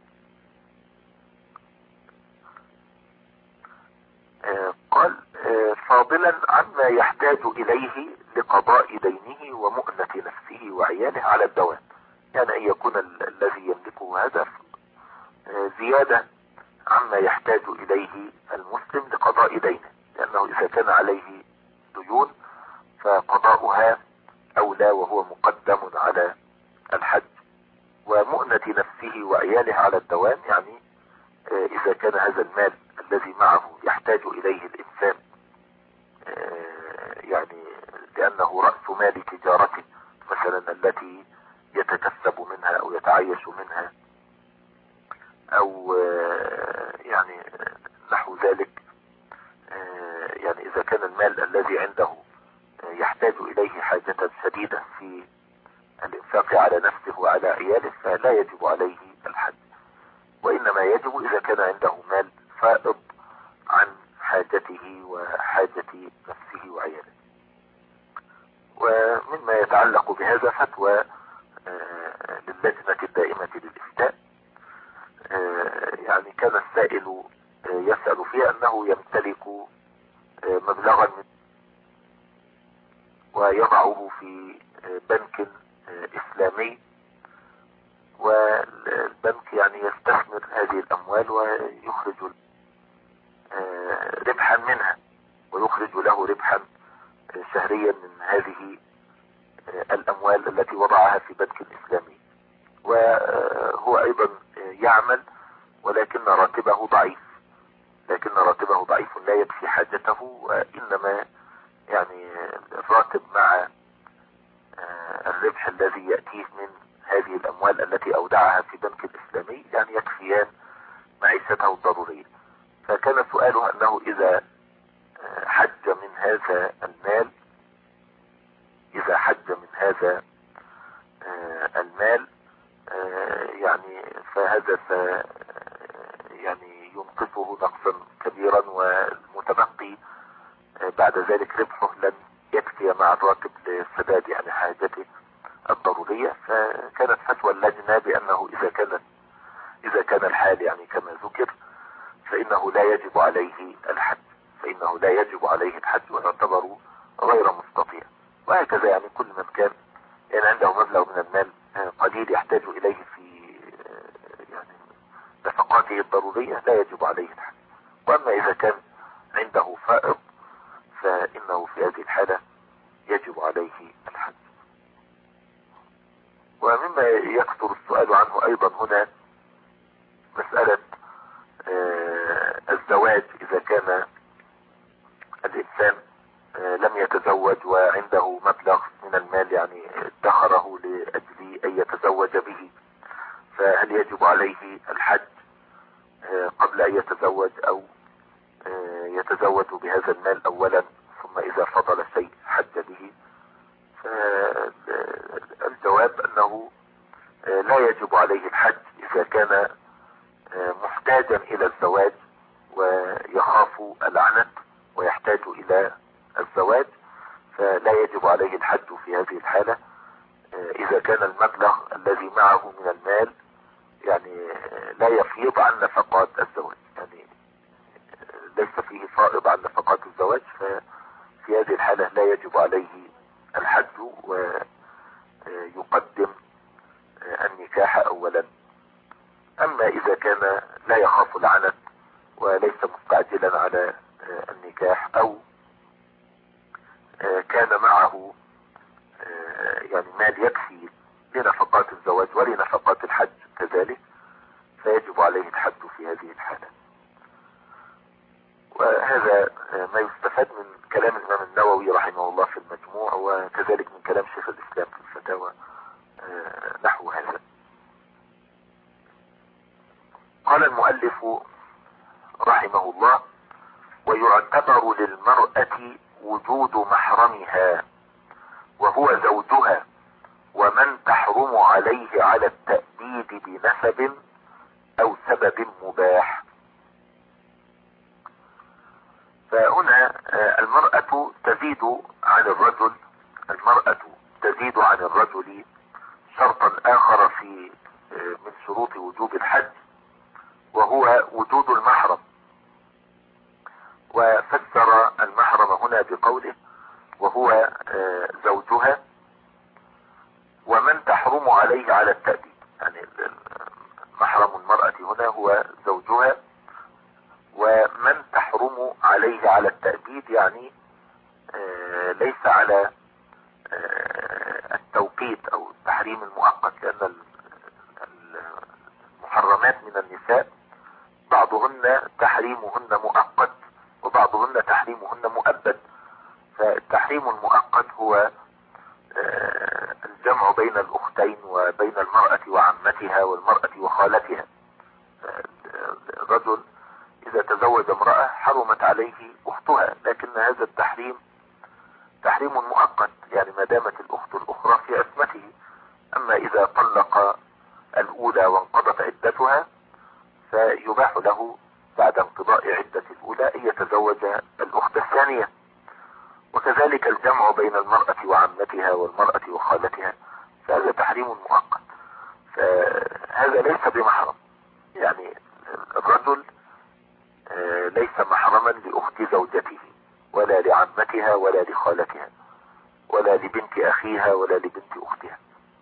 آه قال آه فاضلا عما يحتاج إليه لقضاء دينه ومؤنة نفسه وعياله على الدوام، يعني أن يكون الذي يملكه هذا آه زيادة عما يحتاج إليه المسلم لقضاء دينه، لأنه إذا كان عليه ديون فقضاؤها أولى وهو مقدم على الحج. ومؤنة نفسه وعياله على الدوام، يعني آه إذا كان هذا المال الذي معه يحتاج إليه الإنسان آه يعني لأنه رأس مال تجارته مثلا التي يتكسب منها أو يتعيش منها أو آه يعني نحو ذلك، آه يعني إذا كان المال الذي عنده يحتاج إليه حاجة شديدة في الإنفاق على نفسه وعلى عياله فلا يجب عليه الحج، وإنما يجب إذا كان عنده مال فائض عن حاجته وحاجة نفسه وعياله. ومما يتعلق بهذا فتوى للجنة الدائمة للإفتاء، يعني كان السائل يسأل فيها أنه يمتلك مبلغا ويضعه في بنك إسلامي، والبنك يعني يستثمر هذه الأموال ويخرج ربحا منها ويخرج له ربحا شهريا من هذه الأموال التي وضعها في بنك إسلامي، وهو أيضا يعمل ولكن راتبه ضعيف، لكن راتبه ضعيف لا يكفي حاجته، وإنما يعني الراتب مع الربح الذي يأتيه من هذه الأموال التي أودعها في بنك الإسلامي يعني يكفيان معيشته الضرورية. فكان سؤاله أنه إذا حج من هذا المال إذا حج من هذا المال يعني فهذا يعني ينقصه نقصا كبيرا، والمتبقي بعد ذلك ربحه لن يكفي مع الراتب لسداد يعني حاجته الضرورية. فكانت فتوى اللجنة بأنه إذا كان إذا كان الحال يعني كما ذكر فإنه لا يجب عليه الحج فإنه لا يجب عليه الحج ويعتبر غير مستطيع. وهكذا يعني كل من كان يعني عنده مبلغ من المال قليل يحتاج إليه في يعني نفقاته الضرورية لا يجب عليه الحج. وأما إذا كان عنده فائض فإنه في هذه الحالة يجب عليه الحج. ومما يكثر السؤال عنه أيضا هنا مسألة الزواج، إذا كان الإنسان لم يتزوج وعنده مبلغ من المال يعني ادخره لأجل أن يتزوج به، فهل يجب عليه الحج قبل أن يتزوج أو يتزوج بهذا المال أولا ثم إذا فضل شيء حج به؟ فالجواب أنه لا يجب عليه الحج إذا كان محتاجا إلى الزواج ويخاف العنت ويحتاج إلى الزواج، فلا يجب عليه الحج في هذه الحالة. إذا كان المبلغ الذي معه من المال يعني لا يفيض عن نفقات الزواج، يعني ليس فيه فائض عن نفقات الزواج، ففي هذه الحالة لا يجب عليه الحج ويقدم النكاح أولا. أما إذا كان لا يخاف العنت وليس مستعجلا على النكاح أو كان معه يعني مال يكفي لنفقات الزواج ولنفقات الحج كذلك، فيجب عليه الحج في هذه ونحو هذا. قال المؤلف رحمه الله: ويعتبر للمرأة وجود محرمها وهو زوجها ومن تحرم عليه على التأبيد بنسب او سبب مباح. فهنا المرأة تزيد عن الرجل المرأة تزيد عن الرجل شرطا اخر في من شروط وجوب الحج، وهو وجود المحرم. وفسر المحرم هنا بقوله وهو زوجها ومن تحرم عليه على التأبيد، يعني محرم المرأة هنا هو زوجها ومن تحرم عليه على التأبيد، يعني ليس على التوقيت او التحريم المؤقت، لان المحرمات من النساء بعضهن تحريمهن مؤقت وبعضهن تحريمهن مؤبد. فالتحريم المؤقت هو الجمع بين الاختين وبين المرأة وعمتها والمرأة وخالتها. الرجل اذا تزوج امرأة حرمت عليه اختها، لكن هذا التحريم تحريم مؤقت، يعني ما دامت الاخت الاخرى في عصمته. اما اذا طلق الاولى وانقضت عدتها فيباح له بعد انقضاء عدة الاولى ان يتزوج الاخت الثانية. وكذلك الجمع بين المرأة وعمتها والمرأة وخالتها، فهذا تحريم مؤقت، فهذا ليس بمحرم. يعني الرجل ليس محرما لأخت زوجته ولا لعمتها ولا لخالتها ولا لبنت أخيها ولا لبنت أختها.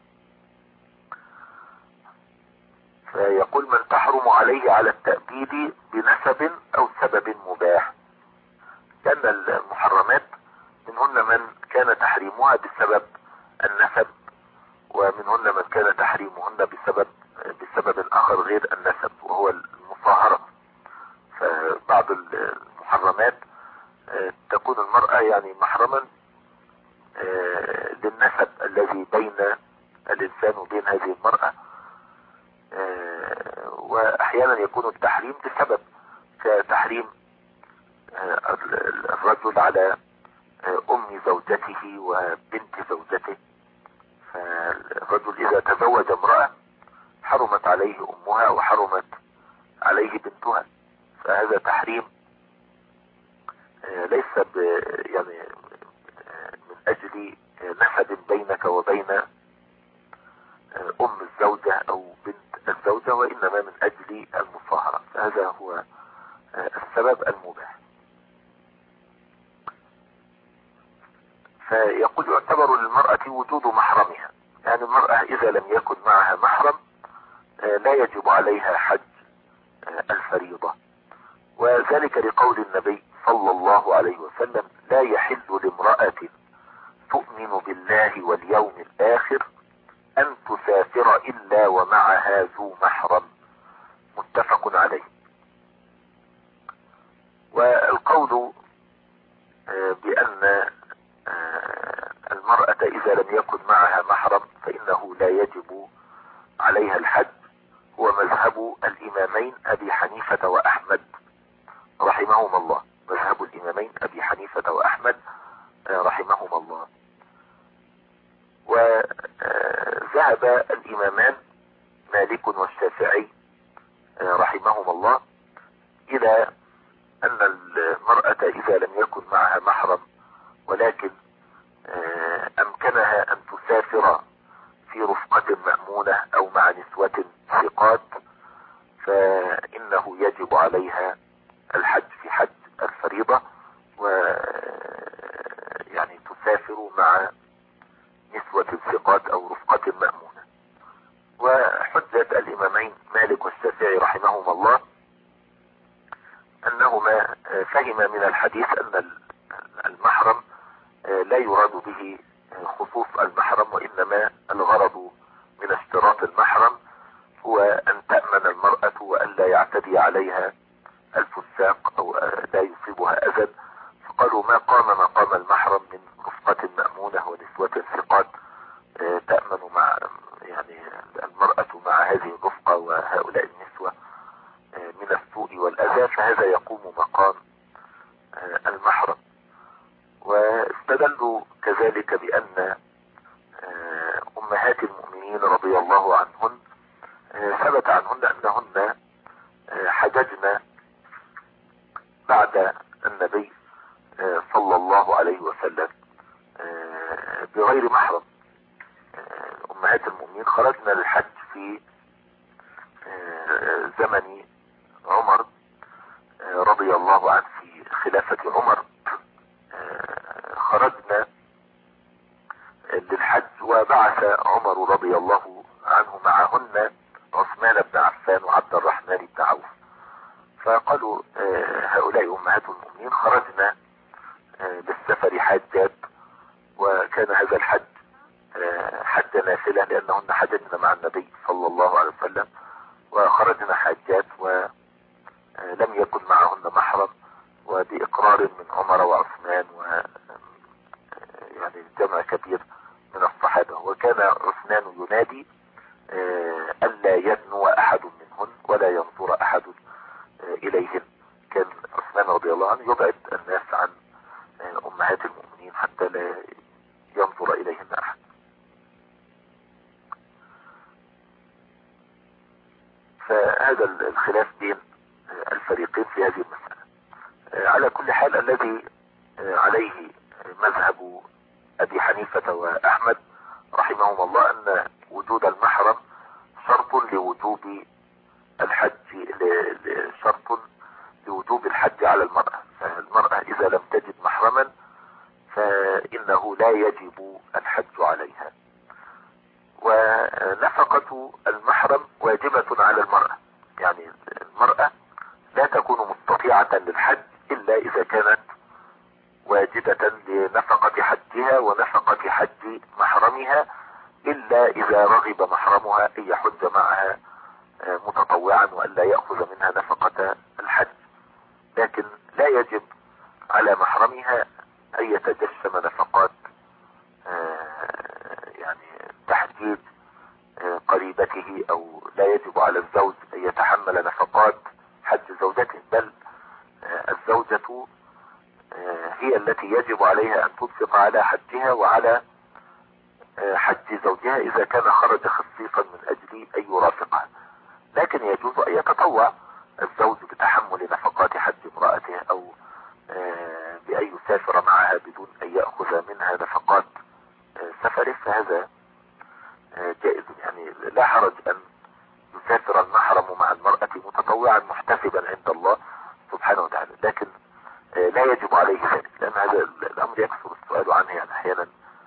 فيقول من تحرم عليه على التأبيد بنسب أو سبب مباح، لأن المحرمات منهن من كان تحريمها بسبب النسب، ومنهن من كان تحريمهن بسبب بسبب آخر غير النسب وهو المصاهرة. فبعض المحرمات تكون المرأة يعني محرما للنسب الذي بين الإنسان وبين هذه المرأة، وأحيانا يكون التحريم بسبب، كتحريم الرجل على أم زوجته وبنت زوجته. فالرجل إذا تزوج امرأة حرمت عليه أمها وحرمت عليه بنتها، فهذا تحريم ليس ب يعني من أجل نسب بينك وبين أم الزوجة أو بنت الزوجة، وإنما من أجل المصاهرة، فهذا هو السبب المباح. فيقول يعتبر للمرأة وجود محرمها، يعني المرأة إذا لم يكن معها محرم لا يجب عليها حج الفريضة، وذلك لقول النبي صلى الله عليه وسلم: لا يحل لامرأة تؤمن بالله واليوم الآخر أن تسافر إلا ومعها ذو محرم، متفق عليه. والقول بأن المرأة إذا لم يكن معها محرم فإنه لا يجب عليها الحج هو مذهب الإمامين أبي حنيفة وأحمد رحمهما الله، مذهب الإمامين أبي حنيفة وأحمد رحمهما الله. وذهب الإمامان مالك والشافعي رحمهما الله إلى أن المرأة إذا لم يكن معها محرم ولكن أمكنها أن تسافر في رفقة مأمونة أو مع نسوة ثقات فإنه يجب عليها الحج في حج الفريضة، ويعني تسافر مع نسوة ثقات أو رفقة مأمونة. وحجة الإمامين مالك والشافعي رحمهما الله أنهما فهما من الحديث أن المحرم لا يراد به خصوص المحرم، وإنما الغرض من اشتراط المحرم هو أن تأمن المرأة وأن لا يعتدي عليها الفساق أو لا يصيبها أذى. فقالوا ما قام مقام المحرم من رفقة مأمونة ونسوة ثقات تأمن مع يعني المرأة مع هذه الرفقة وهؤلاء النسوة من السوء والأذى، فهذا يقوم مقام المحرم. واستدلوا كذلك بأن أمهات المؤمنين رضي الله عنهن ثبت عنهن أنهن حججن بعد النبي صلى الله عليه وسلم بغير محرم. أمهات المؤمنين خرجنا للحج في زمن عمر رضي الله عنه، في خلافة عمر خرجنا للحج، وبعث عمر رضي الله عنه معهن عثمان بن عفان وعبد الرحمن بن عوف. فقالوا هؤلاء أمهات المؤمنين خرجنا للسفر حاجات، وكان هذا الحج حج نافلة لأنهن حججنا مع النبي صلى الله عليه وسلم، وخرجنا حاجات ولم يكن معهن محرم، وبإقرار من عمر وعثمان و يعني جمع كبير من الصحابة. وكان عثمان ينادي ألا يدنو أحد منهن ولا ينظر أحد إليهن. كان عثمان رضي الله عنه يبعد الناس عن أمهات المؤمنين حتى لا ينظر إليهن أحد. فهذا الخلاف بين الفريقين في هذه المسألة. على كل حال، الذي عليه مذهب أبي حنيفة وأحمد رحمهم الله أن وجود المحرم شرط لوجوب الحج، شرط لوجوب الحج على المرأة. فالمرأة إذا لم تجد محرما فإنه لا يجب الحج عليها. ونفقة المحرم واجبة على المرأة، يعني المرأة لا تكون مستطيعة للحج إلا إذا كانت واجبة لنفقة حجها ونفقة حج محرمها، إلا إذا رغب محرمها أن يحج معها متطوعا وألا يأخذ منها نفقة الحج. لكن لا يجب على محرمها أن يتجسم نفقات يعني تحديد قريبته، أو لا يجب على الزوج أن يتحمل نفقات حج زوجته، بل الزوجة هي التي يجب عليها أن تنفق على حجها وعلى حج زوجها إذا كان خرج خصيصا من أجل أن يرافقها. لكن يجوز أن يتطوع الزوج بتحمل نفقات حج امرأته، أو بأن يسافر معها بدون أن يأخذ منها نفقات سفره، فهذا جائز. يعني لا حرج أن يسافر المحرم مع المرأة متطوعا محتسبا عند الله سبحانه وتعالى، لكن لا يجب عليه ذلك، لأن هذا الأمر يكثر السؤال عنه. يعني أحيانا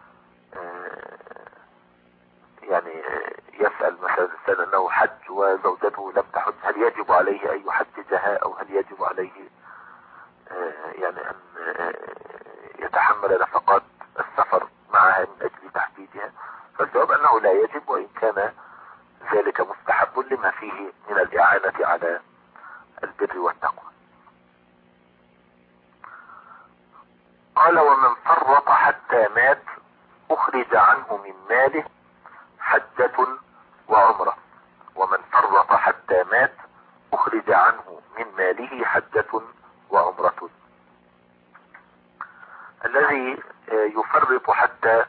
يعني يسأل مثلا الإنسان أنه حج وزوجته لم تحج، هل يجب عليه أن يحججها، أو هل يجب عليه يعني أن يتحمل نفقات السفر معها من أجل تحديدها؟ فالجواب أنه لا يجب، وإن كان ذلك مستحب لما فيه من الإعانة على البر والتقوى. قال: ومن فرط حتى مات أخرج عنه من ماله حجة وعمرة. ومن فرط حتى مات أخرج عنه من ماله حجة وعمرة. الذي يفرط حتى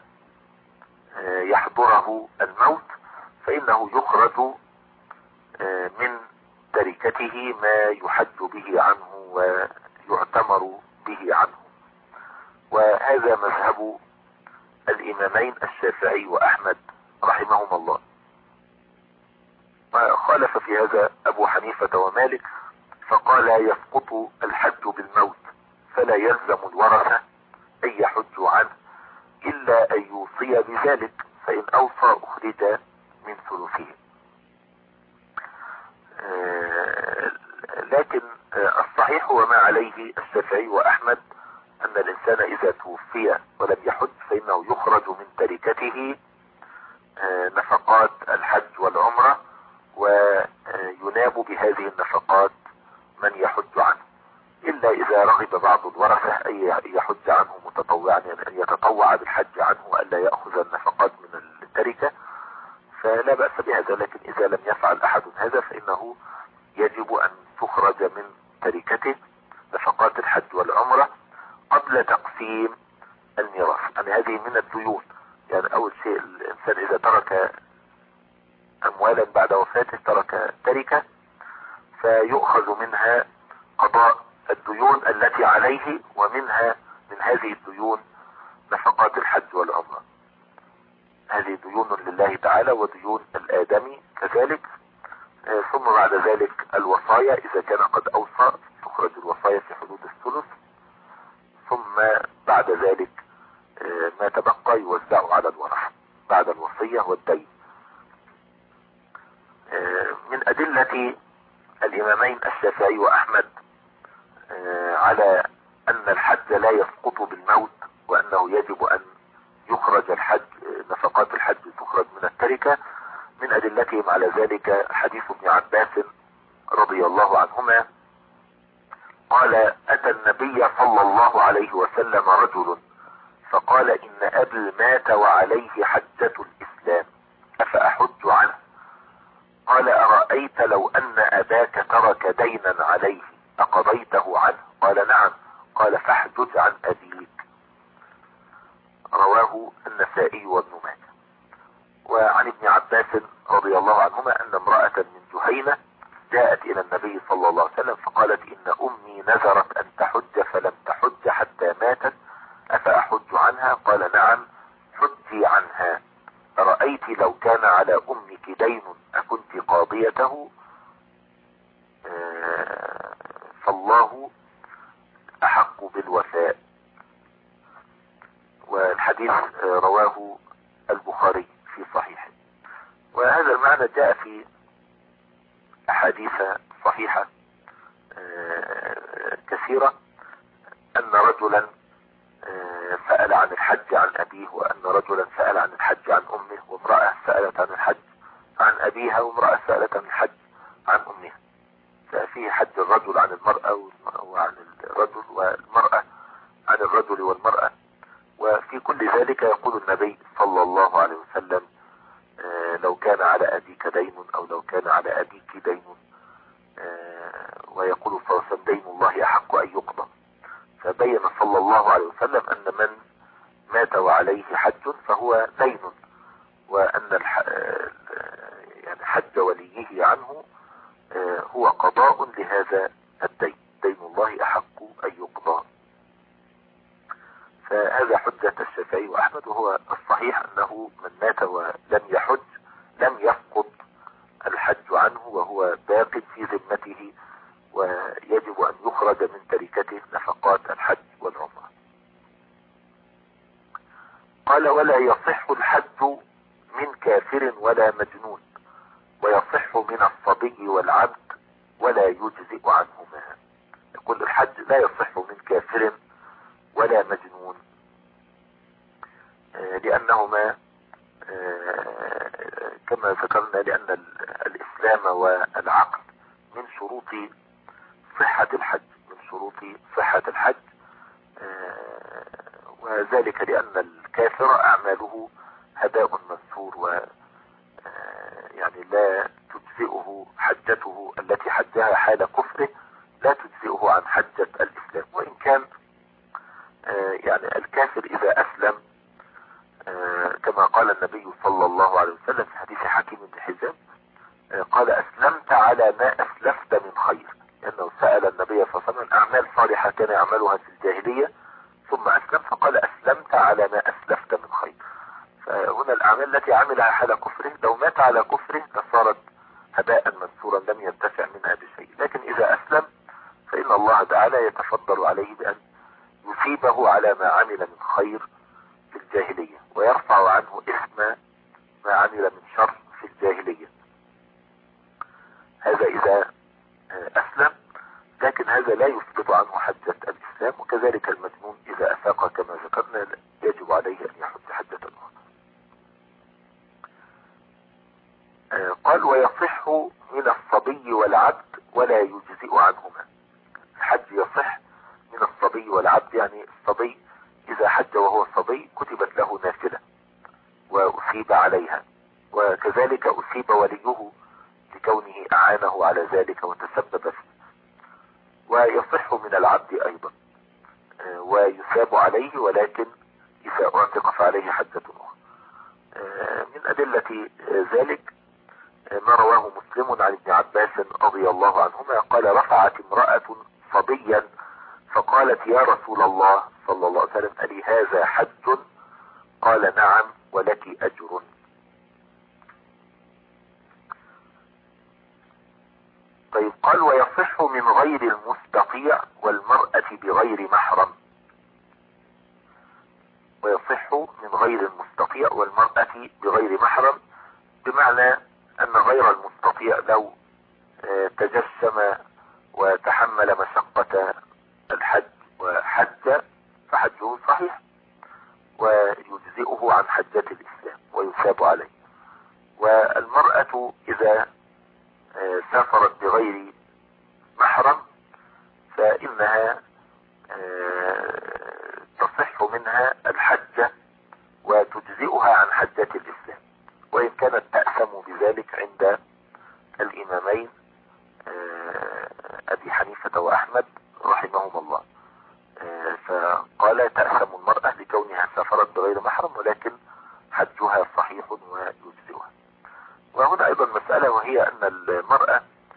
يحضره الموت فإنه يخرج من تركته ما يحج به عنه ويعتمر به عنه. وهذا مذهب الإمامين الشافعي وأحمد رحمهما الله. وخالف في هذا أبو حنيفة ومالك، فقال: يسقط الحج بالموت فلا يلزم الورثة أن يحجوا عنه إلا أن يوصي بذلك، فإن أوصى أخرج من ثلثه. لكن الصحيح وما عليه الشافعي وأحمد أن الإنسان إذا توفي ولم يحج فإنه يخرج من تركته نفقات الحج والعمرة، ويناب بهذه النفقات من يحج عنه، إلا إذا رغب بعض الورثة أن يحج عنه متطوعا، يعني أن يتطوع بالحج عنه وألا يأخذ النفقات من التركة، فلا هذا. لكن إذا لم يفعل أحد هذا فإنه يجب أن تخرج من تركته نفقات الحج والعمرة قبل تقسيم الميراث. يعني هذه من الديون. يعني أول شيء الإنسان إذا ترك أموالا بعد وفاته ترك تركة فيؤخذ منها قضاء الديون التي عليه، ومنها من هذه الديون نفقات الحج والعمرة. هذه ديون لله تعالى وديون الآدمي كذلك. ثم بعد ذلك الوصايا، إذا كان قد أوصى تخرج الوصايا في حدود الثلث. ثم بعد ذلك ما تبقى يوزع على الورثة بعد الوصية والدين. من أدلة الإمامين الشافعي وأحمد على أن الحج لا يسقط بالموت، وأنه يجب أن يخرج الحج نفقات الحج تخرج من التركة، من أدلتهم على ذلك حديث ابن عباس رضي الله عنهما قال: أتى النبي صلى الله عليه وسلم رجل فقال: إن أبي مات وعليه حجة الإسلام أفأحج عنه؟ قال: أرأيت لو أن أباك ترك دينا عليه أقضيته عنه؟ قال: نعم. قال: فاحجج عن أبيك. رواه النسائي وابن ماجه. وعن ابن عباس رضي الله عنهما أن امرأة من جهينة جاءت إلى النبي صلى الله عليه وسلم فقالت: إن أمي نذرت أن تحج فلم تحج حتى ماتت أفأحج عنها؟ قال: نعم، حجي عنها. أرأيت لو كان على أمك دين أكنت قاضيته؟ آه فالله أحق بالوفاء. والحديث آه رواه البخاري في صحيحه. وهذا المعنى جاء في أحاديث صحيحة آه كثيرة، أن رجلا آه سأل عن الحج عن أبيه، وأن رجلا سأل عن الحج عن أمه، وامرأة سألت عن الحج عن أبيها، وامرأة سألت عن الحج عن أمها. ففيه حج الرجل عن المرأة وعن الرجل، والمرأة عن الرجل والمرأة. وفي كل ذلك يقول النبي صلى الله عليه وسلم: آه لو كان على أبيك دين أو لو كان على أبيك دين، آه ويقول صلى الله عليه وسلم: دين الله أحق أن يقضى. فبين صلى الله عليه وسلم أن من مات وعليه حج فهو دين، وأن الح... يعني حج وليه عنه هو قضاء لهذا الدين. دين الله أحق أن يقضى. فهذا حجة الشافعي وأحمد. وهو الصحيح أنه من مات ولم يحج لم يسقط الحج عنه، وهو باق في ذمته، ويجب أن يخرج من تركته نفقات الحج والعمرة. قال: ولا يصح الحج من كافر ولا مجنون، ويصح من الصبي والعبد ولا يجزئ عنهما. يقول الحج لا يصح من كافر ولا مجنون، لأنهما كما ذكرنا لأن الإسلام والعقل من شروط صحة الحج من شروط صحة الحج وذلك لأن الكافر أعماله هباء منثور، و يعني لا تجزئه حجته التي حجها حال كفره، لا تجزئه عن حجة الإسلام. وإن كان يعني الكافر إذا أسلم كما قال النبي صلى الله عليه وسلم في حديث حكيم بن حزام قال: أسلمت على ما أسلفت من خير. لأنه سأل النبي صلى الله عليه وسلم أعمال صالحة كان يعملها في الجاهلية ثم أسلم، فقال: أسلمت على ما أسلفت من خير. فهنا الأعمال التي عملها حال كفره لو مات على كفره لصارت هباء منثورا لم ينتفع منها بشيء. لكن إذا أسلم فإن الله تعالى يتفضل عليه بأن يثيبه على ما عمل من خير في الجاهلية، ويرفع عنه إثم ما عمل من شر في الجاهلية. هذا إذا أسلم، لكن هذا لا يثبت عنه حجة الإسلام. وكذلك المجنون إذا أفاق كما ذكرنا يجب عليه أن يحج حجة أخرى. قال: ويصح من الصبي والعبد ولا يجزئ عنهما. الحج يصح من الصبي والعبد، يعني الصبي إذا حج وهو صبي كتبت له نافلة وأثيب عليها، وكذلك أصيب وليه لكونه أعانه على ذلك وتسبب فيه. ويصح من العبد أيضا ويثاب عليه، ولكن إذا أعتق فعليه حجة أخرى. من أدلة ذلك ما رواه مسلم عن ابن عباس رضي الله عنهما قال: رفعت امرأة صبيا فقالت: يا رسول الله صلى الله عليه وسلم ألي هذا حج؟ قال: نعم ولك أجر. طيب، قال: ويصح من غير المستطيع والمرأة بغير محرم. ويصح من غير المستطيع والمرأة بغير محرم، بمعنى أن غير المستطيع لو تجسم وتحمل مشقة الحج وحج فحجه صحيح ويجزئه عن حجة الإسلام ويثاب عليه. والمرأة إذا سافرت بغير محرم فإنها تصح منها الحجة وتجزئها عن حجة الإسلام، وإن كانت تأثم بذلك عند الإمامين أبي حنيفة وأحمد رحمهم الله. فقال: تأثم المرأة لكونها سافرت بغير محرم، ولكن حجها صحيح ويجزئها. وهنا أيضا مسألة، وهي أن المرأة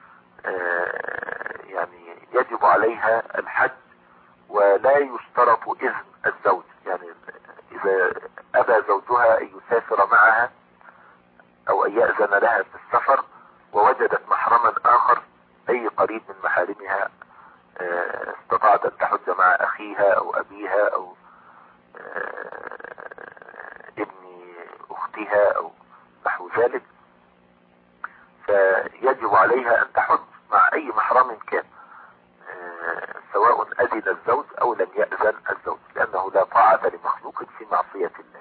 يعني يجب عليها الحج ولا يشترط إذن الزوج. يعني إذا أبى زوجها أن يسافر معها أو أن يأذن لها في السفر ووجدت محرما آخر، أي قريب من محارمها، استطاعت أن تحج مع أخيها أو أبيها أو ابن أختها أو نحو ذلك، فيجب عليها أن تحج مع أي محرم كان، سواء أذن الزوج أو لم يأذن الزوج، لأنه لا طاعة لمخلوق في معصية الله.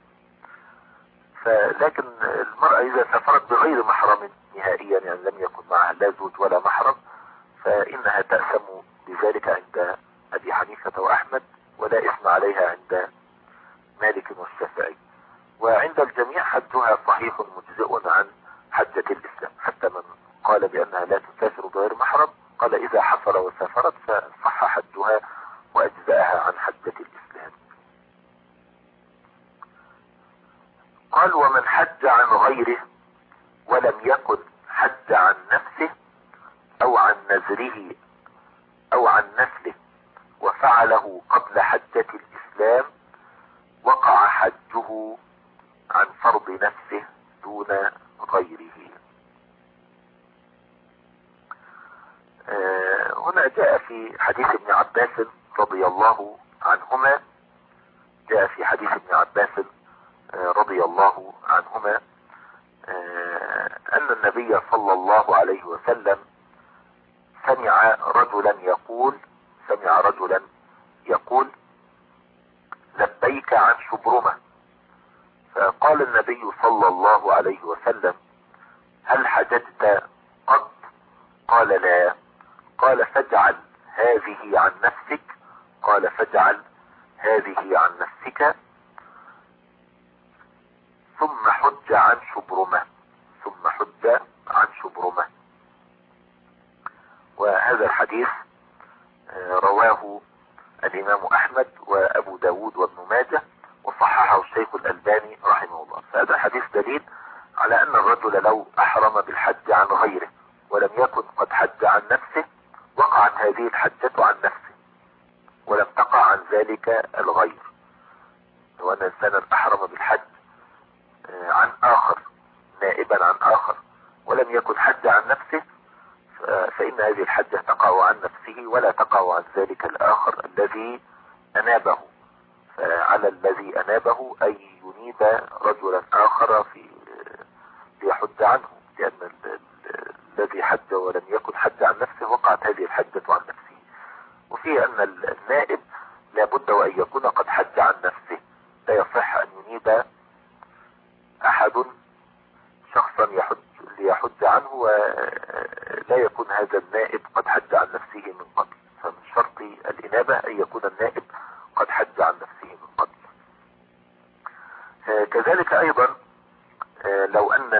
فلكن المرأة إذا سافرت بغير محرم نهائيا، يعني لم يكن معها لا زوج ولا محرم، فإنها تأثم بذلك عند أبي حنيفة وأحمد، ولا إثم عليها عند مالك والشافعي. وعند الجميع حجها صحيح مجزئ عن حجة الإسلام، حتى من قال بأنها لا تسافر بغير محرم قال: إذا حصل وسافرت فصح حجها وأجزأها عن حجة الإسلام. قال: ومن حج عن غيره ولم يكن حج عن نفسه أو عن نذره أو عن نسله وفعله قبل حجة الإسلام وقع حجه عن فرض نفسه دون غيره. آه هنا جاء في حديث ابن عباس رضي الله عنهما جاء في حديث ابن عباس آه رضي الله عنهما آه أن النبي صلى الله عليه وسلم سمع رجلا يقول سمع رجلا يقول لبيك عن شبرمة. فقال النبي صلى الله عليه وسلم: هل حججت قط؟ قال: لا. قال: فاجعل هذه عن نفسك. قال: فاجعل هذه عن نفسك ثم حج عن شبرمة ثم حج عن شبرمة. وهذا الحديث رواه الإمام أحمد وأبو داود وابن ماجه وصححه الشيخ الألباني رحمه الله. فهذا الحديث دليل على أن الرجل لو أحرم بالحج عن غيره ولم يكن قد حج عن نفسه وقعت هذه الحجة عن نفسه ولم تقع عن ذلك الغير. لو أن إنسانا أحرم بالحج عن آخر نائبا عن آخر ولم يكن حج عن نفسه فإن هذه الحجة تقع عن نفسه ولا تقع عن ذلك الآخر الذي أنابه. فعلى الذي أنابه أن ينيب رجلا آخر في ليحج عنه، لأن الذي حج ولم يكن حج عن نفسه وقعت هذه الحجة عن نفسه. وفيه أن النائب لابد وأن يكون قد حج عن نفسه، لا يصح أن ينيب أحد شخصا يحج ليحج عنه ولا يكون هذا النائب قد حج عن نفسه من قبل. فمن شرط الإنابة أن يكون النائب قد حج عن نفسه من قبل. كذلك أيضا لو أن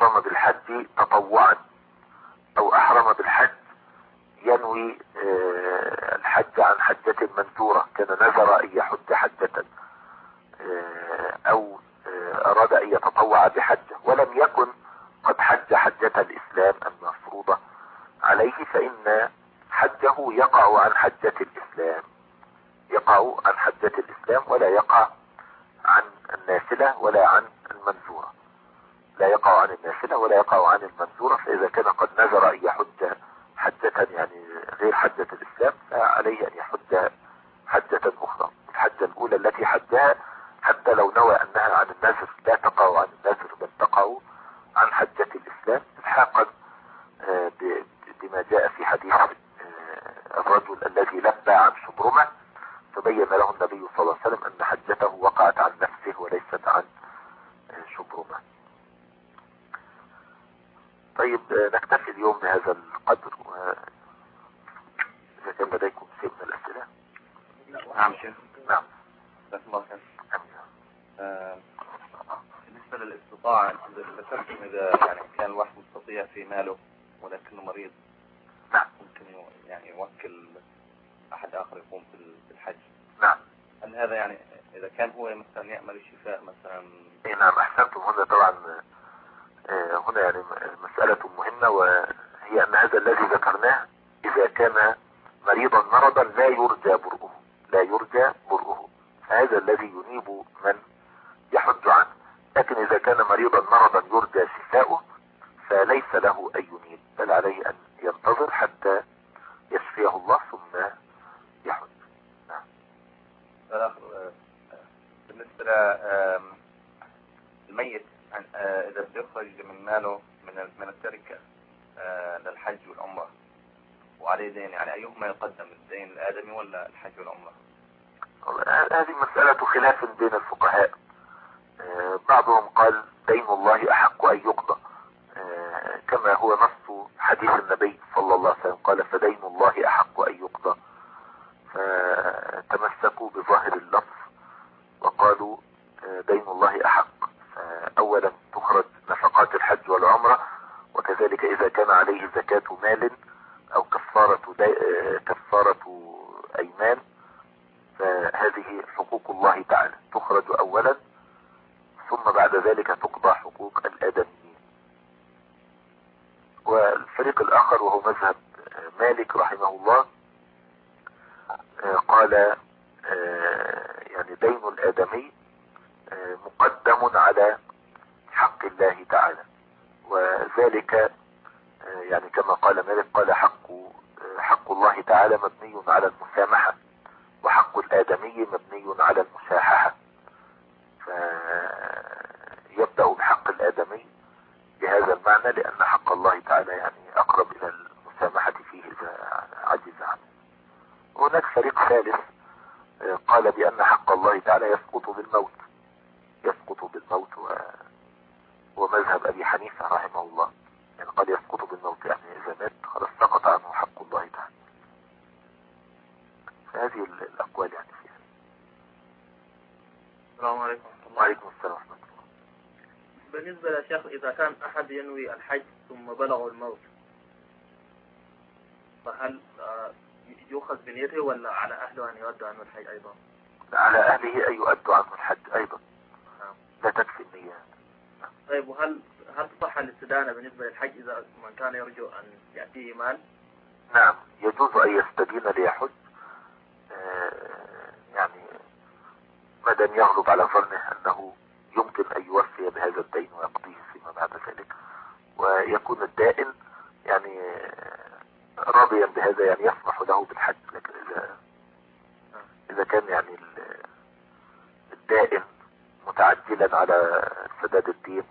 احرم بالحج تطوعا او احرم بالحج ينوي الحج عن حجة منثورة، كان نذر ان يحج حجة او اراد ان يتطوع بحجة ولم يكن قد حج حجة الاسلام المفروضة عليه، فان حجه يقع عن حجة الاسلام، يقع عن حجة الاسلام ولا يقع عن النافلة ولا عن المنذورة، لا يقع عن النافلة ولا يقع عن المنذورة. فإذا كان قد نذر أن يحج حجة يعني غير حجة الإسلام فعليه أن يحج حجة أخرى. الحجة الأولى التي حجها حتى لو نوى أنها عن النذر لا تقع عن النذر بل تقع عن حجة الإسلام، الحاقا بما جاء في حديث الرجل الذي لبى عن شبرمة فبين له النبي صلى الله عليه وسلم أن حجته وقعت عن نفسه وليست عن شبرمة. طيب نكتفي اليوم بهذا القدر، وإذا كان لديكم شيء من الأسئلة. نعم شيخ. نعم. بسم الله خير. آه بالنسبة للاستطاعة ذكرتم إذا يعني كان الواحد مستطيع في ماله ولكنه مريض، نعم، ممكن يعني يوكل أحد آخر يقوم في الحج. نعم. هل هذا يعني إذا كان هو مثلا يعمل الشفاء مثلا؟ إيه نعم أحسنتم. هنا طبعا هنا يعني مسألة مهمة، وهي أن هذا الذي ذكرناه إذا كان مريضا مرضا لا يرجى برؤه، لا يرجى برؤه، فهذا الذي ينيب من يحج عنه. لكن إذا كان مريضا مرضا يرجى شفاؤه فليس له أن ينيب، بل عليه أن ينتظر حتى يشفيه الله ثم يحج. نعم. بالنسبة للميت إذا بيخرج من ماله من من التركة للحج والعمرة وعليه دين، يعني أيهما يقدم، الدين الآدمي ولا الحج والعمرة؟ هذه مسألة خلاف بين الفقهاء. بعضهم قال دين الله أحق أن يقضى، كما هو نص حديث النبي صلى الله عليه وسلم قال فدين الله أحق أن يقضى، فتمسكوا بظاهر اللفظ وقالوا دين الله أحق. أولا تخرج نفقات الحج والعمرة، وكذلك إذا كان عليه زكاة مال أو كفارة كفارة أيمان فهذه حقوق الله تعالى تخرج أولا، ثم بعد ذلك تقضى حقوق الآدميين. والفريق الآخر وهو مذهب مالك رحمه الله قال يعني دين الآدمي مقدم على حق الله تعالى، وذلك يعني كما قال مالك قال حق حق الله تعالى مبني على المسامحة وحق الآدمي مبني على المشاححة، فيبدأ بحق الآدمي بهذا المعنى لأن حق الله تعالى يعني أقرب إلى المسامحة فيه إذا عجز عنه. وهناك فريق ثالث قال بأن حق الله تعالى يسقط بالموت، يسقط بالموت و... ومذهب أبي حنيفة رحمه الله يعني قد يسقط بالموت، يعني إذا مات خلاص سقط عنه حق الله تعالى. فهذه الأقوال يعني فيها. السلام عليكم. وعليكم السلام ورحمة الله. بالنسبة للشيخ إذا كان أحد ينوي الحج ثم بلغ الموت فهل يؤخذ بنيته ولا على أهله أن يؤدوا عنه الحج أيضا؟ على أهله أن يؤدوا عنه الحج أيضا، لا تكفي النية. طيب وهل هل تصح الاستدانة بالنسبة للحج إذا من كان يرجو أن يأتيه مال؟ نعم يجوز أن يستدين ليحج، آه يعني ما دام يغلب على ظنه أنه يمكن أن يوفي بهذا الدين ويقضيه فيما بعد ذلك، ويكون الدائن يعني راضيا بهذا يعني يسمح له بالحج. لكن إذا إذا كان يعني الدائن متعجلا على سداد الدين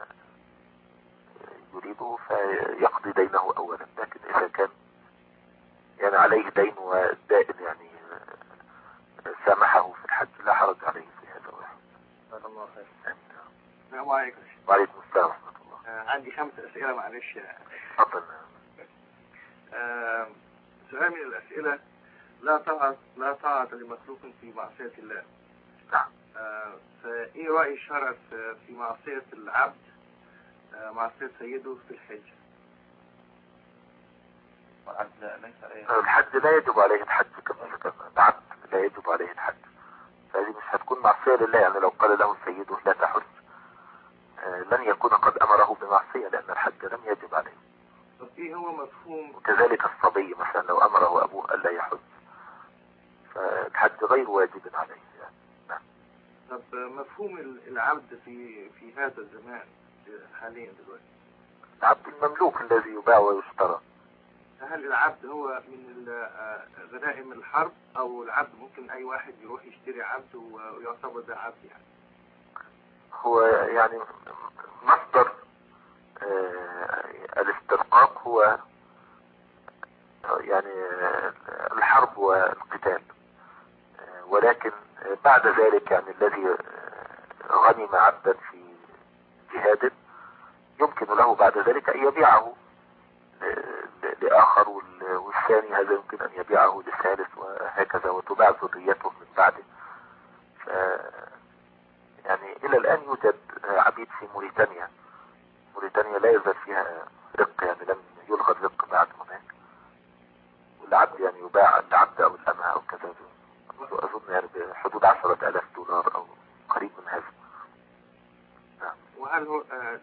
ويريده فيقضي دينه أولا، لكن إذا كان يعني عليه دين والدائن يعني سامحه في الحج لا حرج عليه في هذا واحد. جزاك الله خير. السلام عليكم. وعليكم السلام ورحمة الله. آه عندي خمس أسئلة معلش. تفضل. آه سؤال من الأسئلة: لا طاعة لا طاعة لمخلوق في معصية الله. نعم. آه فإيه رأي الشرع في معصية العبد آه معصية سيده في الحج. الحج لا يجب عليه الحج كما ذكرنا، العبد لا يجب عليه الحج، فهذه مش هتكون معصية لله. يعني لو قال له سيده لا تحج لن يكون قد أمره بمعصية، لأن الحج لم يجب عليه. طب ايه هو مفهوم؟ وكذلك الصبي مثلا لو أمره أبوه ألا يحج فالحج غير واجب عليه يعني. نعم. طب مفهوم العبد في في هذا الزمان حاليا دلوقتي؟ العبد المملوك الذي يباع ويشترى. هل العبد هو من غنائم الحرب، او العبد ممكن اي واحد يروح يشتري عبد ويعتبر ده عبد يعني؟ هو يعني مصدر آه الاسترقاق هو يعني الحرب والقتال، آه ولكن بعد ذلك يعني الذي غنم عبدا في جهاد يمكن له بعد ذلك ان يبيعه لآخر، والثاني هذا يمكن ان يبيعه للثالث وهكذا، وتباع ذريته من بعده. ف يعني الى الان يوجد عبيد في موريتانيا. موريتانيا لا يزال فيها رق، يعني لم يلغى الرق بعد هناك، والعبد يعني يباع العبد او الامة او كذا، اظن يعني بحدود عشرة الاف دولار او قريب من هذا. نعم. وهل هو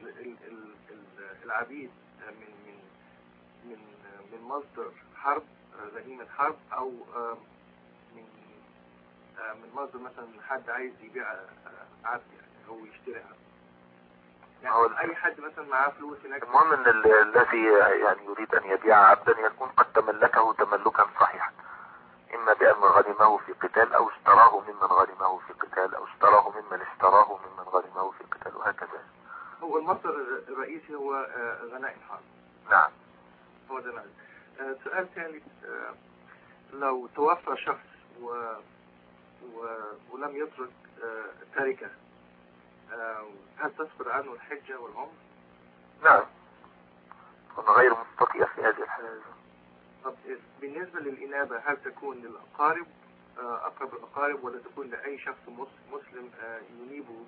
العبيد من من من من مصدر حرب، غنيمة حرب، او من من مصدر مثلا حد عايز يبيع عبد يعني او يشتري عبد؟ يعني اي حد مثلا معاه فلوس هناك. المهم ان الذي يعني يريد ان يبيع عبدا يكون قد تملكه تملكا صحيحا، اما بان غنمه في قتال او اشتراه ممن غنمه في قتال او اشتراه ممن اشتراه ممن غنمه في قتال، وهكذا. هو المصدر الرئيسي هو غنائم حرب. نعم. هو ده نعم. سؤال ثاني، لو توفى شخص و... و... ولم يترك تركة، هل تسقط عنه الحجة والعمر؟ نعم، كنا غير مستطيع في هذه الحالة. طب بالنسبة للإنابة، هل تكون للأقارب، أقرب الأقارب، ولا تكون لأي شخص مسلم ينيبه؟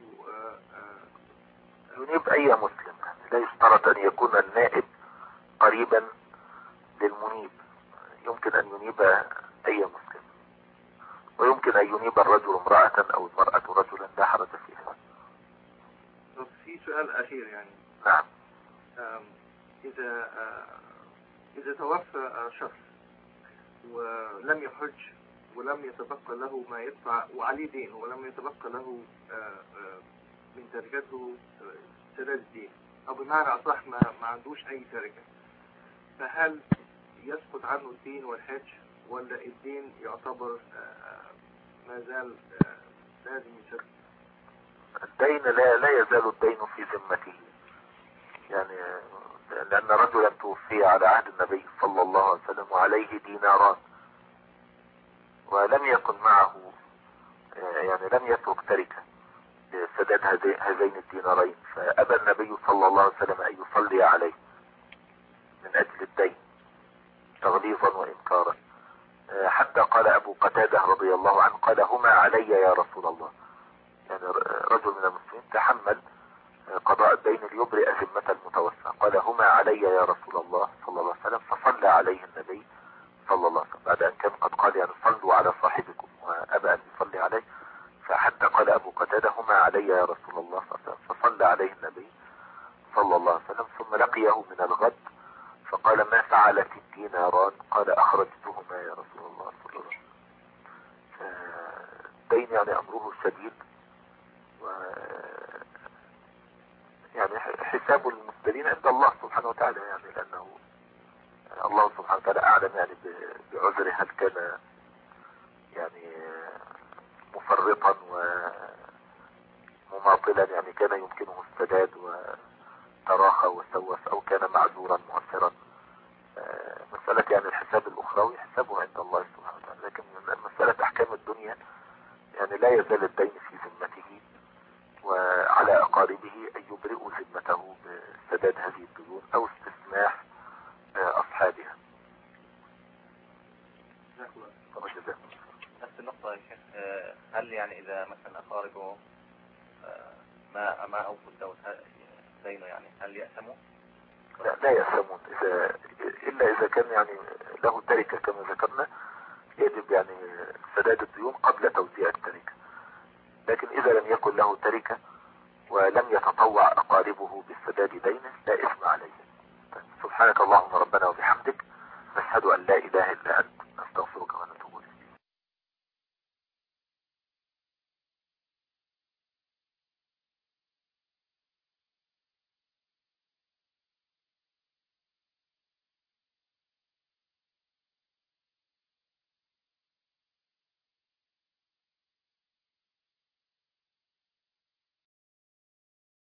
ينيب أي مسلم، لا يشترط أن يكون النائب قريبا للمنيب، يمكن أن ينيب أي مسلم، ويمكن أن ينيب الرجل امرأة أو المرأة رجلا، لا حرج فيها. طب في سؤال أخير يعني. نعم. إذا إذا توفى شخص ولم يحج ولم يتبقى له ما يدفع وعليه دين، ولم يتبقى له من تركته سداد دين، أو بمعنى أصح ما ما عندوش أي تركة، فهل يسقط عنه الدين والحج، ولا الدين يعتبر ما زال لازم يسدد؟ الدين لا لا يزال الدين في ذمته، يعني لأن رجلا توفي على عهد النبي صلى الله عليه وسلم وعليه ديناران، ولم يكن معه يعني لم يترك تركة لسداد هذين الدينارين، فأبى النبي صلى الله عليه وسلم أن يصلي عليه من أجل الدين تغليظا وإنكارا، حتى قال أبو قتادة رضي الله عنه قال هما علي يا رسول الله، يعني رجل من المسلمين تحمل قضاء الدين ليبرئ ذمة المتوفى، قال هما علي يا رسول الله صلى الله عليه وسلم، فصلى عليه النبي صلى الله عليه وسلم بعد أن كان قد قال يعني صلوا على صاحبكم وأبى أن يصلي عليه، فحتى قال أبو قتادة هما علي يا رسول الله صلى الله عليه وسلم، فصلى عليه النبي صلى الله عليه وسلم، ثم لقيه من الغد فقال ما فعلت الديناران؟ قال أخرجتهما يا رسول الله صلى الله عليه وسلم. الدين يعني أمره شديد، و يعني حساب المسدلين عند الله سبحانه وتعالى، يعني لأنه الله سبحانه وتعالى أعلم يعني بعذره، هل كان يعني مفرطا ومماطلا يعني كان يمكنه السداد وتراخى وسوف، أو كان معذورا مؤثرا. مسألة يعني الحساب الأخروي حسابه عند الله سبحانه وتعالى، لكن مسألة أحكام الدنيا يعني لا يزال الدين في ذمته، وعلى أقاربه أن يبرئوا ذمته بسداد هذه الديون أو استسماح أصحابها. نفس النقطة يا شيخ، هل يعني إذا مثلا أقاربه ما ما أوفوا الدين يعني هل يأثموا؟ لا لا يأثمون، إذا إلا إذا كان يعني له تركة كما ذكرنا يجب يعني سداد الديون قبل توزيع التركة. لكن إذا لم يكن له تركة ولم يتطوع أقاربه بالسداد دينه لا